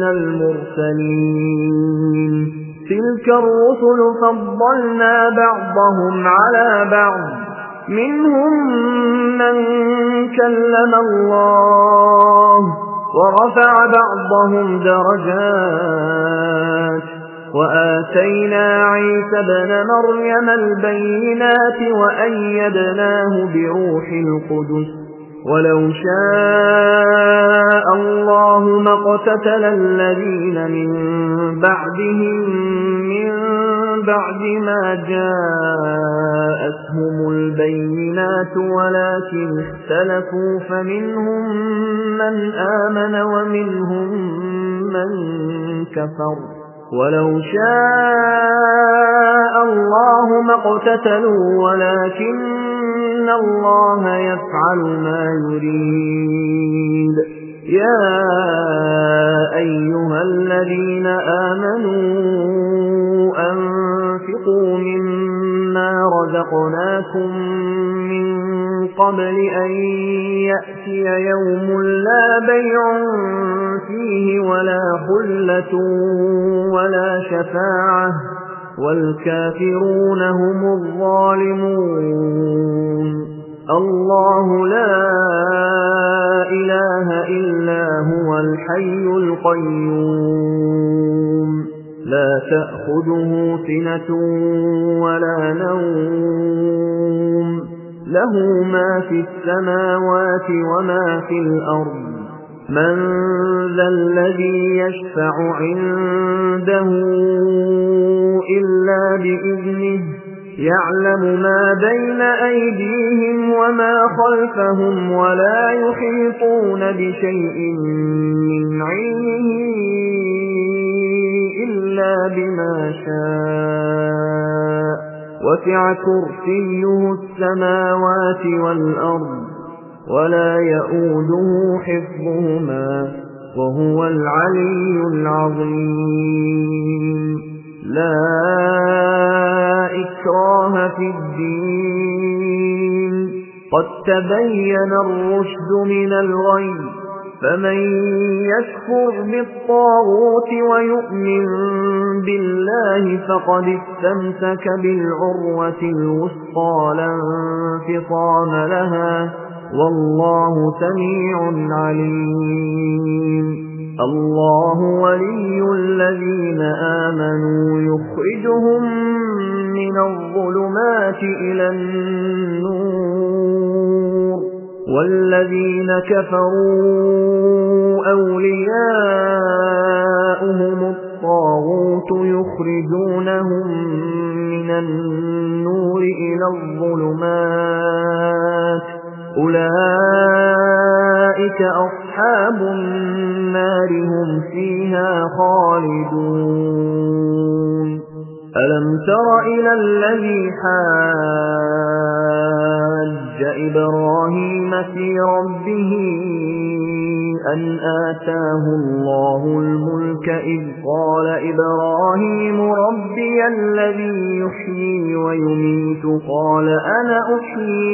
المرسلين تلك الرسل فضلنا بعضهم على بعض منهم من كلم الله ورفع بعضهم درجات وآتينا عيسى ابن مريم البينات وأيدناه بروح القدس ولو شاء الله ما اقتتل الذين من بعدهم من بعد ما جاءتهم البينات ولكن اختلفوا فمنهم من آمن ومنهم من كفر ولو شاء الله ما اقتتلوا ولكن إن الله يفعل ما يريد يا أيها الذين آمنوا أنفقوا مما رزقناكم من قبل أن يأتي يوم لا بيع فيه ولا خلة ولا شفاعة والكافرون هم الظالمون الله لا إله إلا هو الحي القيوم لا تأخذه سنة ولا نوم له ما في السماوات وما في الأرض من ذا الذي يشفع عنده إلا بإذنه يعلم ما بين أيديهم وما خلفهم ولا يحيطون بشيء من علمه إلا بما شاء وسع كرسيه السماوات والأرض ولا يؤوده حفظهما وهو العلي العظيم لا إكراه في الدين قد تبين الرشد من الغي فمن يكفر بالطاغوت ويؤمن بالله فقد استمسك بالعروة الوثقى لا انفصام لها والله سميع عليم الله ولي الذين آمنوا يخرجهم من الظلمات إلى النور والذين كفروا أولياؤهم الطاغوت يخرجونهم من النور إلى الظلمات أولئك أصحاب النار هم فيها خالدون ألم تر إلى الذي حاج إبراهيم في ربه أن آتاه الله الملك إذ قال إبراهيم ربي الذي يحيي ويميت قال أنا أحيي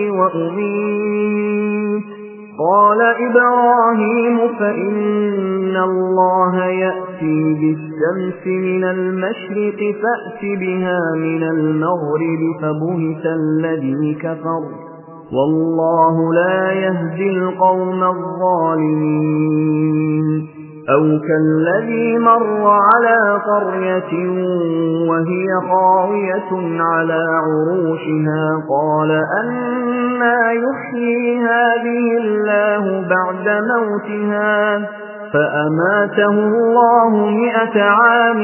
وأميت قال إبراهيم فإن الله يأتي بالشمس من المشرق فأت بها من المغرب فبهت الذي كفر والله لا يهدي القوم الظالمين أو كالذي مر على قرية وهي خاوية على عروشها قال أنى يحيي هذه الله بعد موتها فأماته الله مئة عام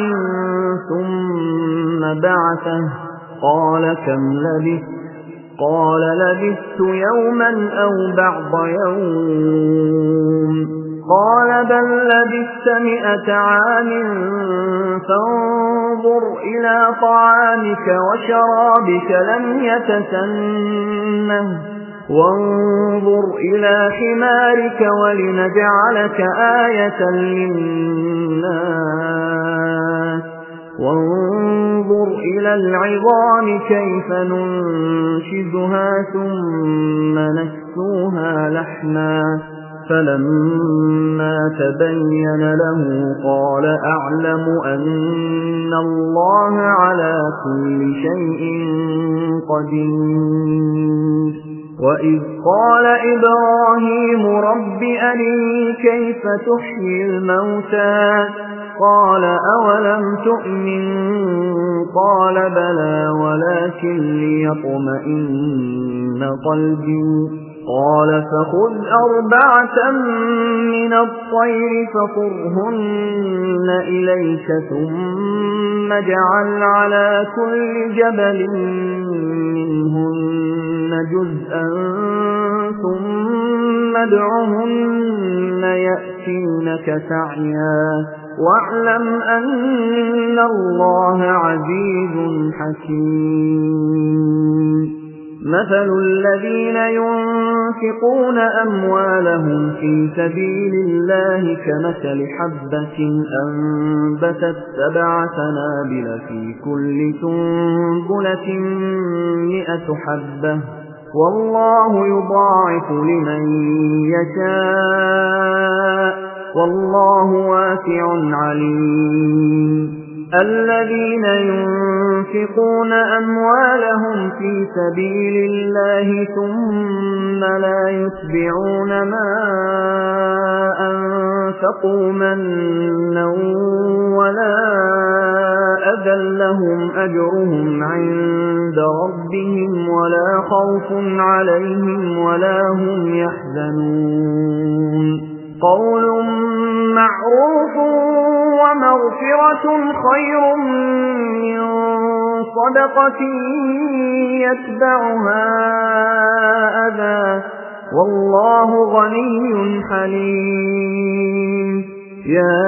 ثم بعثه قال كم لبثت قال لبثت يوما أو بعض يوم قال بل لبثت مئة عام فانظر إلى طعامك وشرابك لم يتسنه وانظر إلى حمارك ولنجعلك آية للناس وانظر إلى العظام كيف ننشزها ثم نكسوها لحما فلما تبين له قال أعلم أن الله على كل شيء قدير وإذ قال إبراهيم رب أرني كيف تحيي الموتى قال أولم تؤمن قال بلى ولكن ليطمئن قلبي قال فخذ أربعة من الطير فصرهن إليك ثم اجعل على كل جبل منهن جزءا ثم ادعهن يأتينك سعيا واعلم أن الله عزيز حكيم مثل الذين ينفقون أموالهم في سبيل الله كمثل حبة أنبتت سبع سنابل في كل سنبلة مئة حبة والله يضاعف لمن يشاء والله واسع عليم الذين ينفقون أموالهم في سبيل الله ثم لا يتبعون ما أنفقوا منا ولا أذى لهم أجرهم عند ربهم ولا خوف عليهم ولا هم يحزنون قول معروف ومغفرة خير من صدقة يتبعها أذى والله غني حليم يا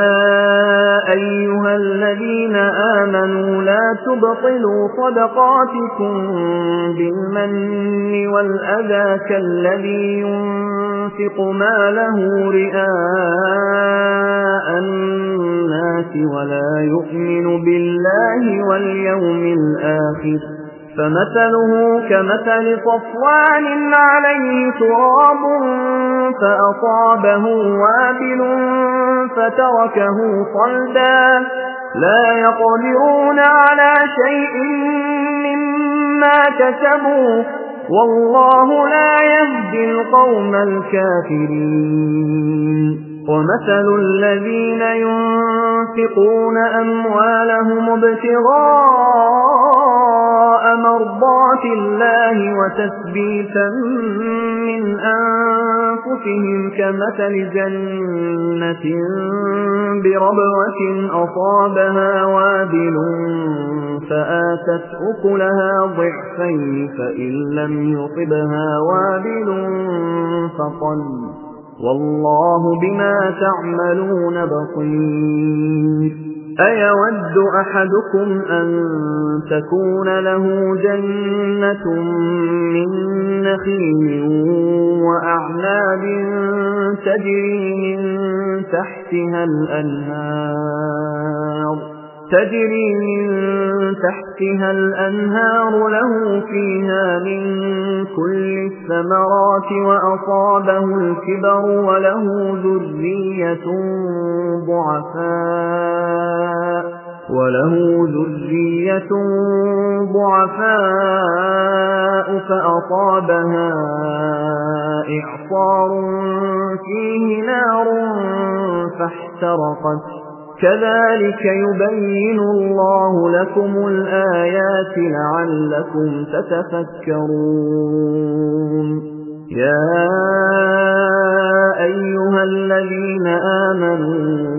أيها الذين آمنوا لا تبطلوا صدقاتكم بالمن والأذى كالذي ينفق ماله رئاء الناس ولا يؤمن بالله واليوم الآخر فمثله كمثل صفوان عليه تراب فأصابه وابل فتركه صلدا لا يقدرون على شيء مما كسبوا والله لا يهدي القوم الكافرين ومثل الذين ينفقون أموالهم ابتغاء مرضات الله وتثبيتا من أنفسهم كمثل جنة بربوة أصابها وابل فآتت أكلها ضعفين فإن لم يصبها وابل فطل والله بما تعملون بصير أيود أحدكم أن تكون له جنة من نخيل وأعناب تجري من تحتها الأنهار تجري من تحتها الأنهار له فيها من كل الثمرات وأصابه الكبر وله ذرية ضعفاء وله ذرية ضعفاء فأصابها إعصار فيه نار فاحترقت كذلك يبين الله لكم الآيات لعلكم تتفكرون يا أيها الذين آمنوا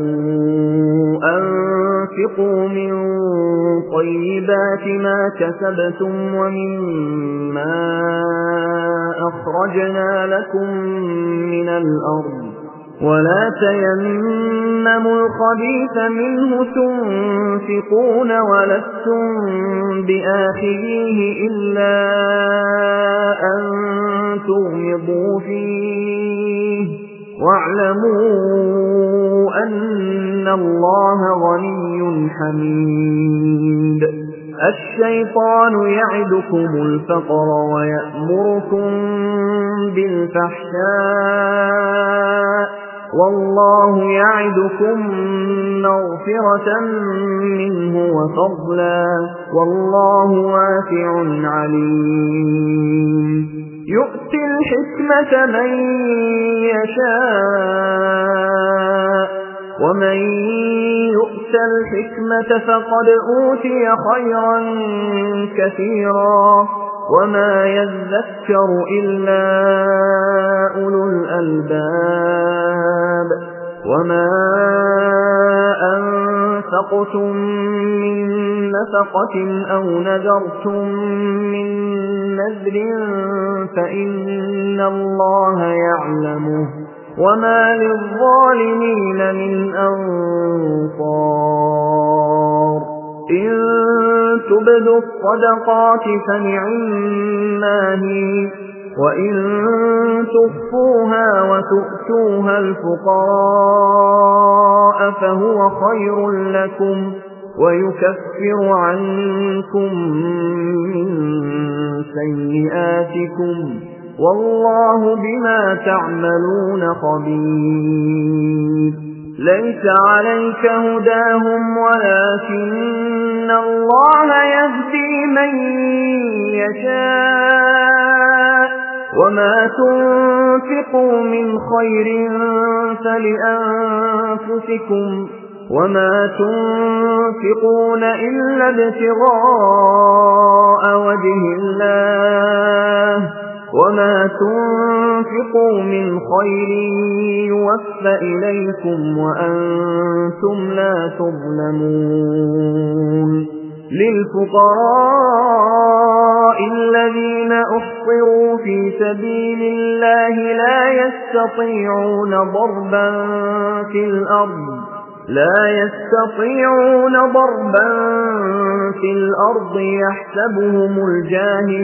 أنفقوا من طيبات ما كسبتم ومما أخرجنا لكم من الأرض ولا تيمموا الخبيث منه تنفقون ولستم بآخذيه إلا أن تغمضوا فيه واعلموا أن الله غني حميد الشيطان يعدكم الفقر ويأمركم بالفحشاء والله يعدكم مغفرة منه وفضلا والله واسع عليم يؤتي الحكمة من يشاء ومن يؤت الحكمة فقد أوتي خيرا كثيرا وما يذكر إلا أولو الألباب وما أنفقتم من نفقة أو نذرتم من نذر فإن الله يعلمه وما للظالمين من أنصار إن تبدوا الصدقات فنعما هي وإن تخفوها وتؤتوها الفقراء فهو خير لكم ويكفر عنكم من سيئاتكم والله بما تعملون خبير ليس عليك هداهم ولكن الله يهدي من يشاء وما تنفقوا من خير فلأنفسكم وما تنفقون إلا ابتغاء وجه الله وما تنفقوا من خير يوفى إليكم وأنتم لا تظلمون للفقراء الذين أحصروا في سبيل الله لا يستطيعون ضربا في الأرض لا يستطيعون ضربا في الأرض يحسبهم الجاهل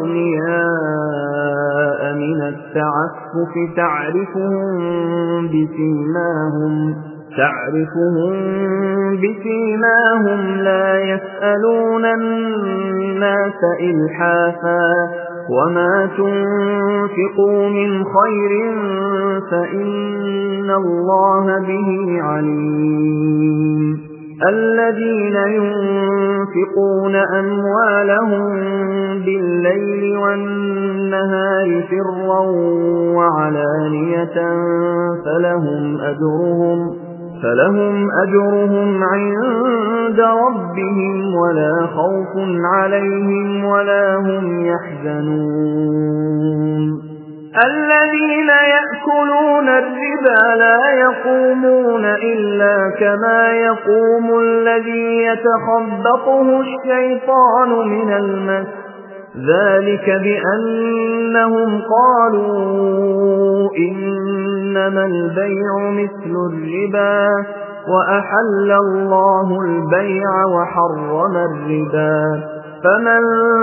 أغنياء من التعفف تعرفهم بسيماهم تعرفهم بسيماهم لا يسألون الناس إلحافا وما تنفقوا من خير فإن الله به عليم الذين ينفقون ينفقون أموالهم بالليل والنهار سرا وعلانية فلهم أجرهم فلهم أجرهم عند ربهم ولا خوف عليهم ولا هم يحزنون الذين يأكلون الربا لا يقومون إلا كما يقوم الذي يتخبطه الشيطان من المس ذلك بأنهم قالوا إنما البيع مثل الربا وأحل الله البيع وحرم الربا فمن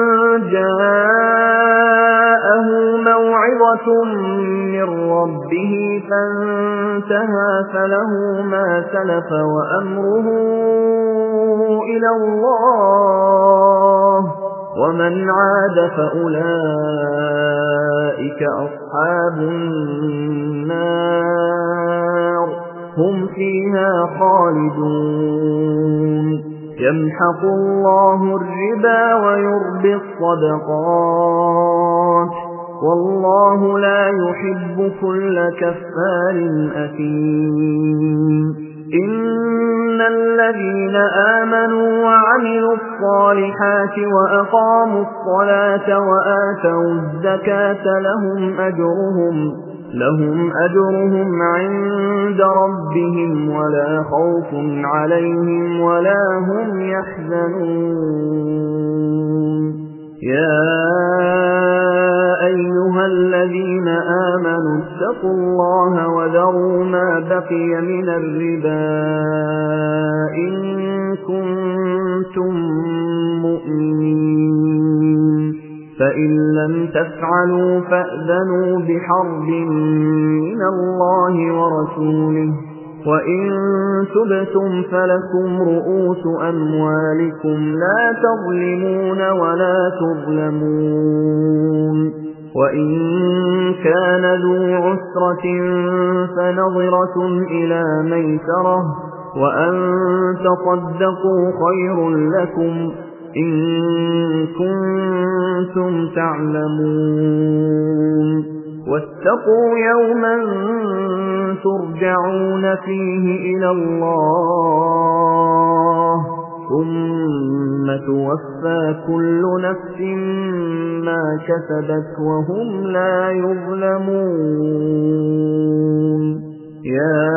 جاءه موعظة من ربه فانتهى فله ما سلف وأمره إلى الله ومن عاد فأولئك أصحاب النار هم فيها خالدون يمحق الله الربا ويربي الصدقات والله لا يحب كل كفار أثيم إن الذين آمنوا وعملوا الصالحات وأقاموا الصلاة وآتوا الزكاة لهم أجرهم لهم أجرهم عند ربهم ولا خوف عليهم ولا هم يحزنون يا أيها الذين آمنوا اتقوا الله وذروا ما بقي من الربا إن كنتم مؤمنين فإن لم تفعلوا فأذنوا بحرب من الله ورسوله وإن تبتم فلكم رؤوس أموالكم لا تظلمون ولا تظلمون وإن كان ذو عسرة فنظرة إلى ميسرة وأن تصدقوا خير لكم إن كنتم تعلمون واتقوا يوما ترجعون فيه إلى الله ثم توفى كل نفس ما كسبت وهم لا يظلمون يا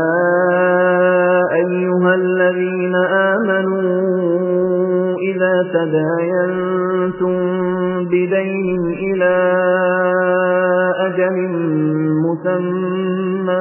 أيها الذين آمنوا إذا تداينتم بدين إلى أجل مسمى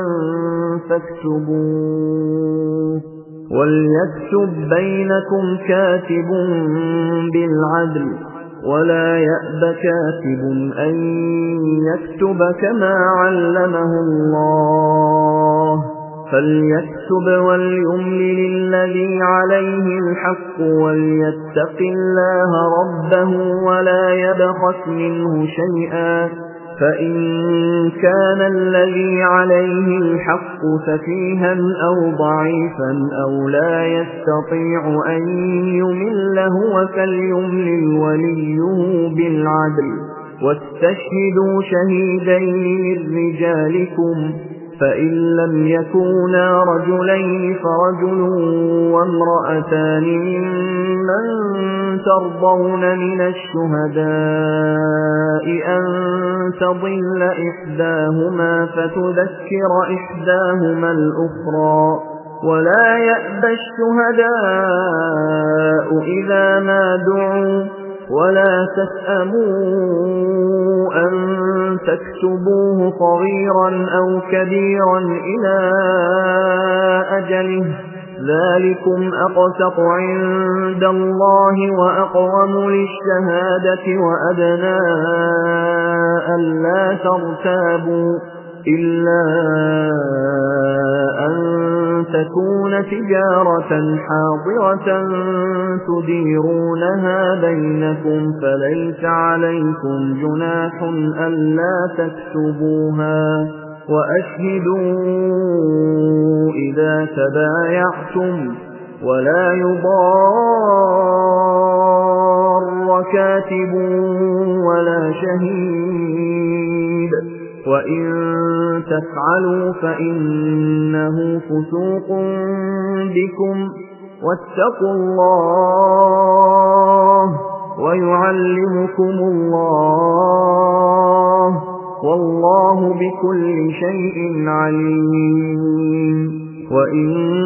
فاكتبوه وليكتب بينكم كاتب بالعدل ولا يأب كاتب أن يكتب كما علمه الله فليكتب وليملل الذي عليه الحق وليتق الله ربه ولا يبخس منه شيئا فإن كان الذي عليه الحق سفيها أو ضعيفا أو لا يستطيع أن يمل هو فليملل وليه بالعدل واستشهدوا شهيدين من رجالكم فإن لم يكونا رجلين فرجل وامرأتان ممن ترضون من الشهداء أن تضل إحداهما فتذكر إحداهما الأخرى ولا يأبى الشهداء إذا ما دعوا ولا تسأموا أن تكتبوه صغيرا أو كبيرا إلى أجله ذلكم أقسط عند الله وأقوم للشهادة وأدنى ألا ترتابوا إلا أن تكون تجارة حاضرة تديرونها بينكم فليس عليكم جناح ألا تكتبوها وأشهدوا إذا تبايعتم ولا يضار كاتب ولا شهيد وإن تفعلوا فإنه فسوق بكم واتقوا الله ويعلمكم الله والله بكل شيء عليم وإن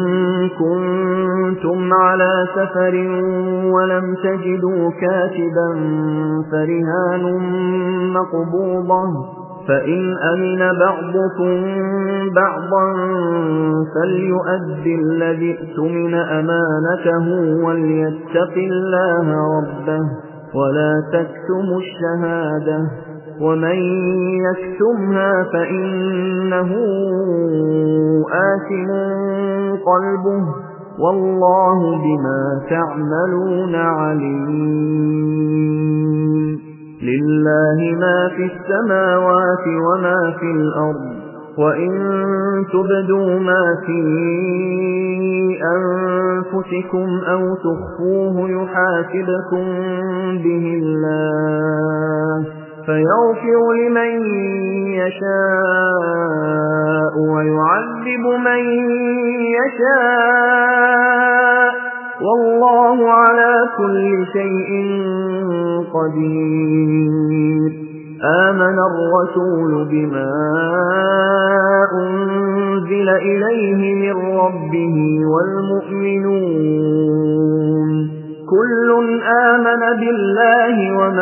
كنتم على سفر ولم تجدوا كاتبا فرهان مقبوضة فإن أمن بعضكم بعضا فليؤدي الذي اؤتمن أمانته وليتق الله ربه ولا تكتموا الشهادة ومن يكتمها فإنه آثم قلبه والله بما تعملون عليم لله ما في السماوات وما في الأرض وإن تبدوا ما في أنفسكم أو تخفوه يحاسبكم به الله فيغفر لمن يشاء ويعذب من يشاء والله على كل شيء قدير آمن الرسول بما أنزل إليه من ربه والمؤمنون كل آمن بالله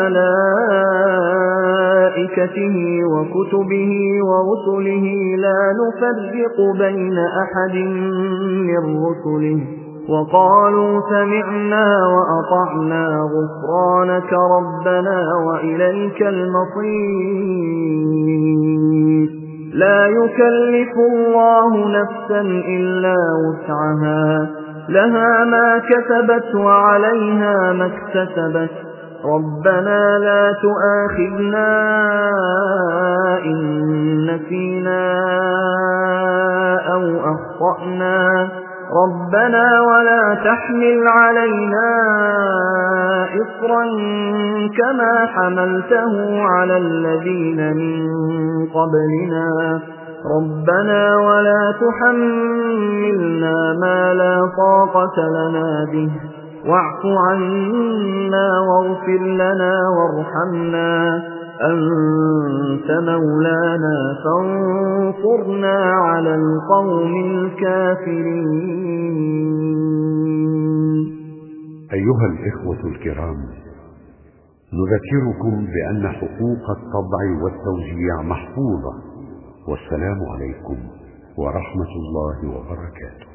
وملائكته وكتبه ورسله لا نفرق بين أحد من رسله وقالوا سمعنا وأطعنا غفرانك ربنا وإليك المصير لا يكلف الله نفسا إلا وسعها لها ما كسبت وعليها ما اكتسبت ربنا لا تؤاخذنا إن نسينا أو أخطأنا ربنا ولا تحمل علينا إصرا كما حملته على الذين من قبلنا ربنا ولا تحملنا ما لا طاقة لنا به واعف عنا واغفر لنا وارحمنا أنت مولانا فانصرنا على القوم الكافرين. أيها الإخوة الكرام، نذكركم بأن حقوق الطبع والتوزيع محفوظة، والسلام عليكم ورحمة الله وبركاته.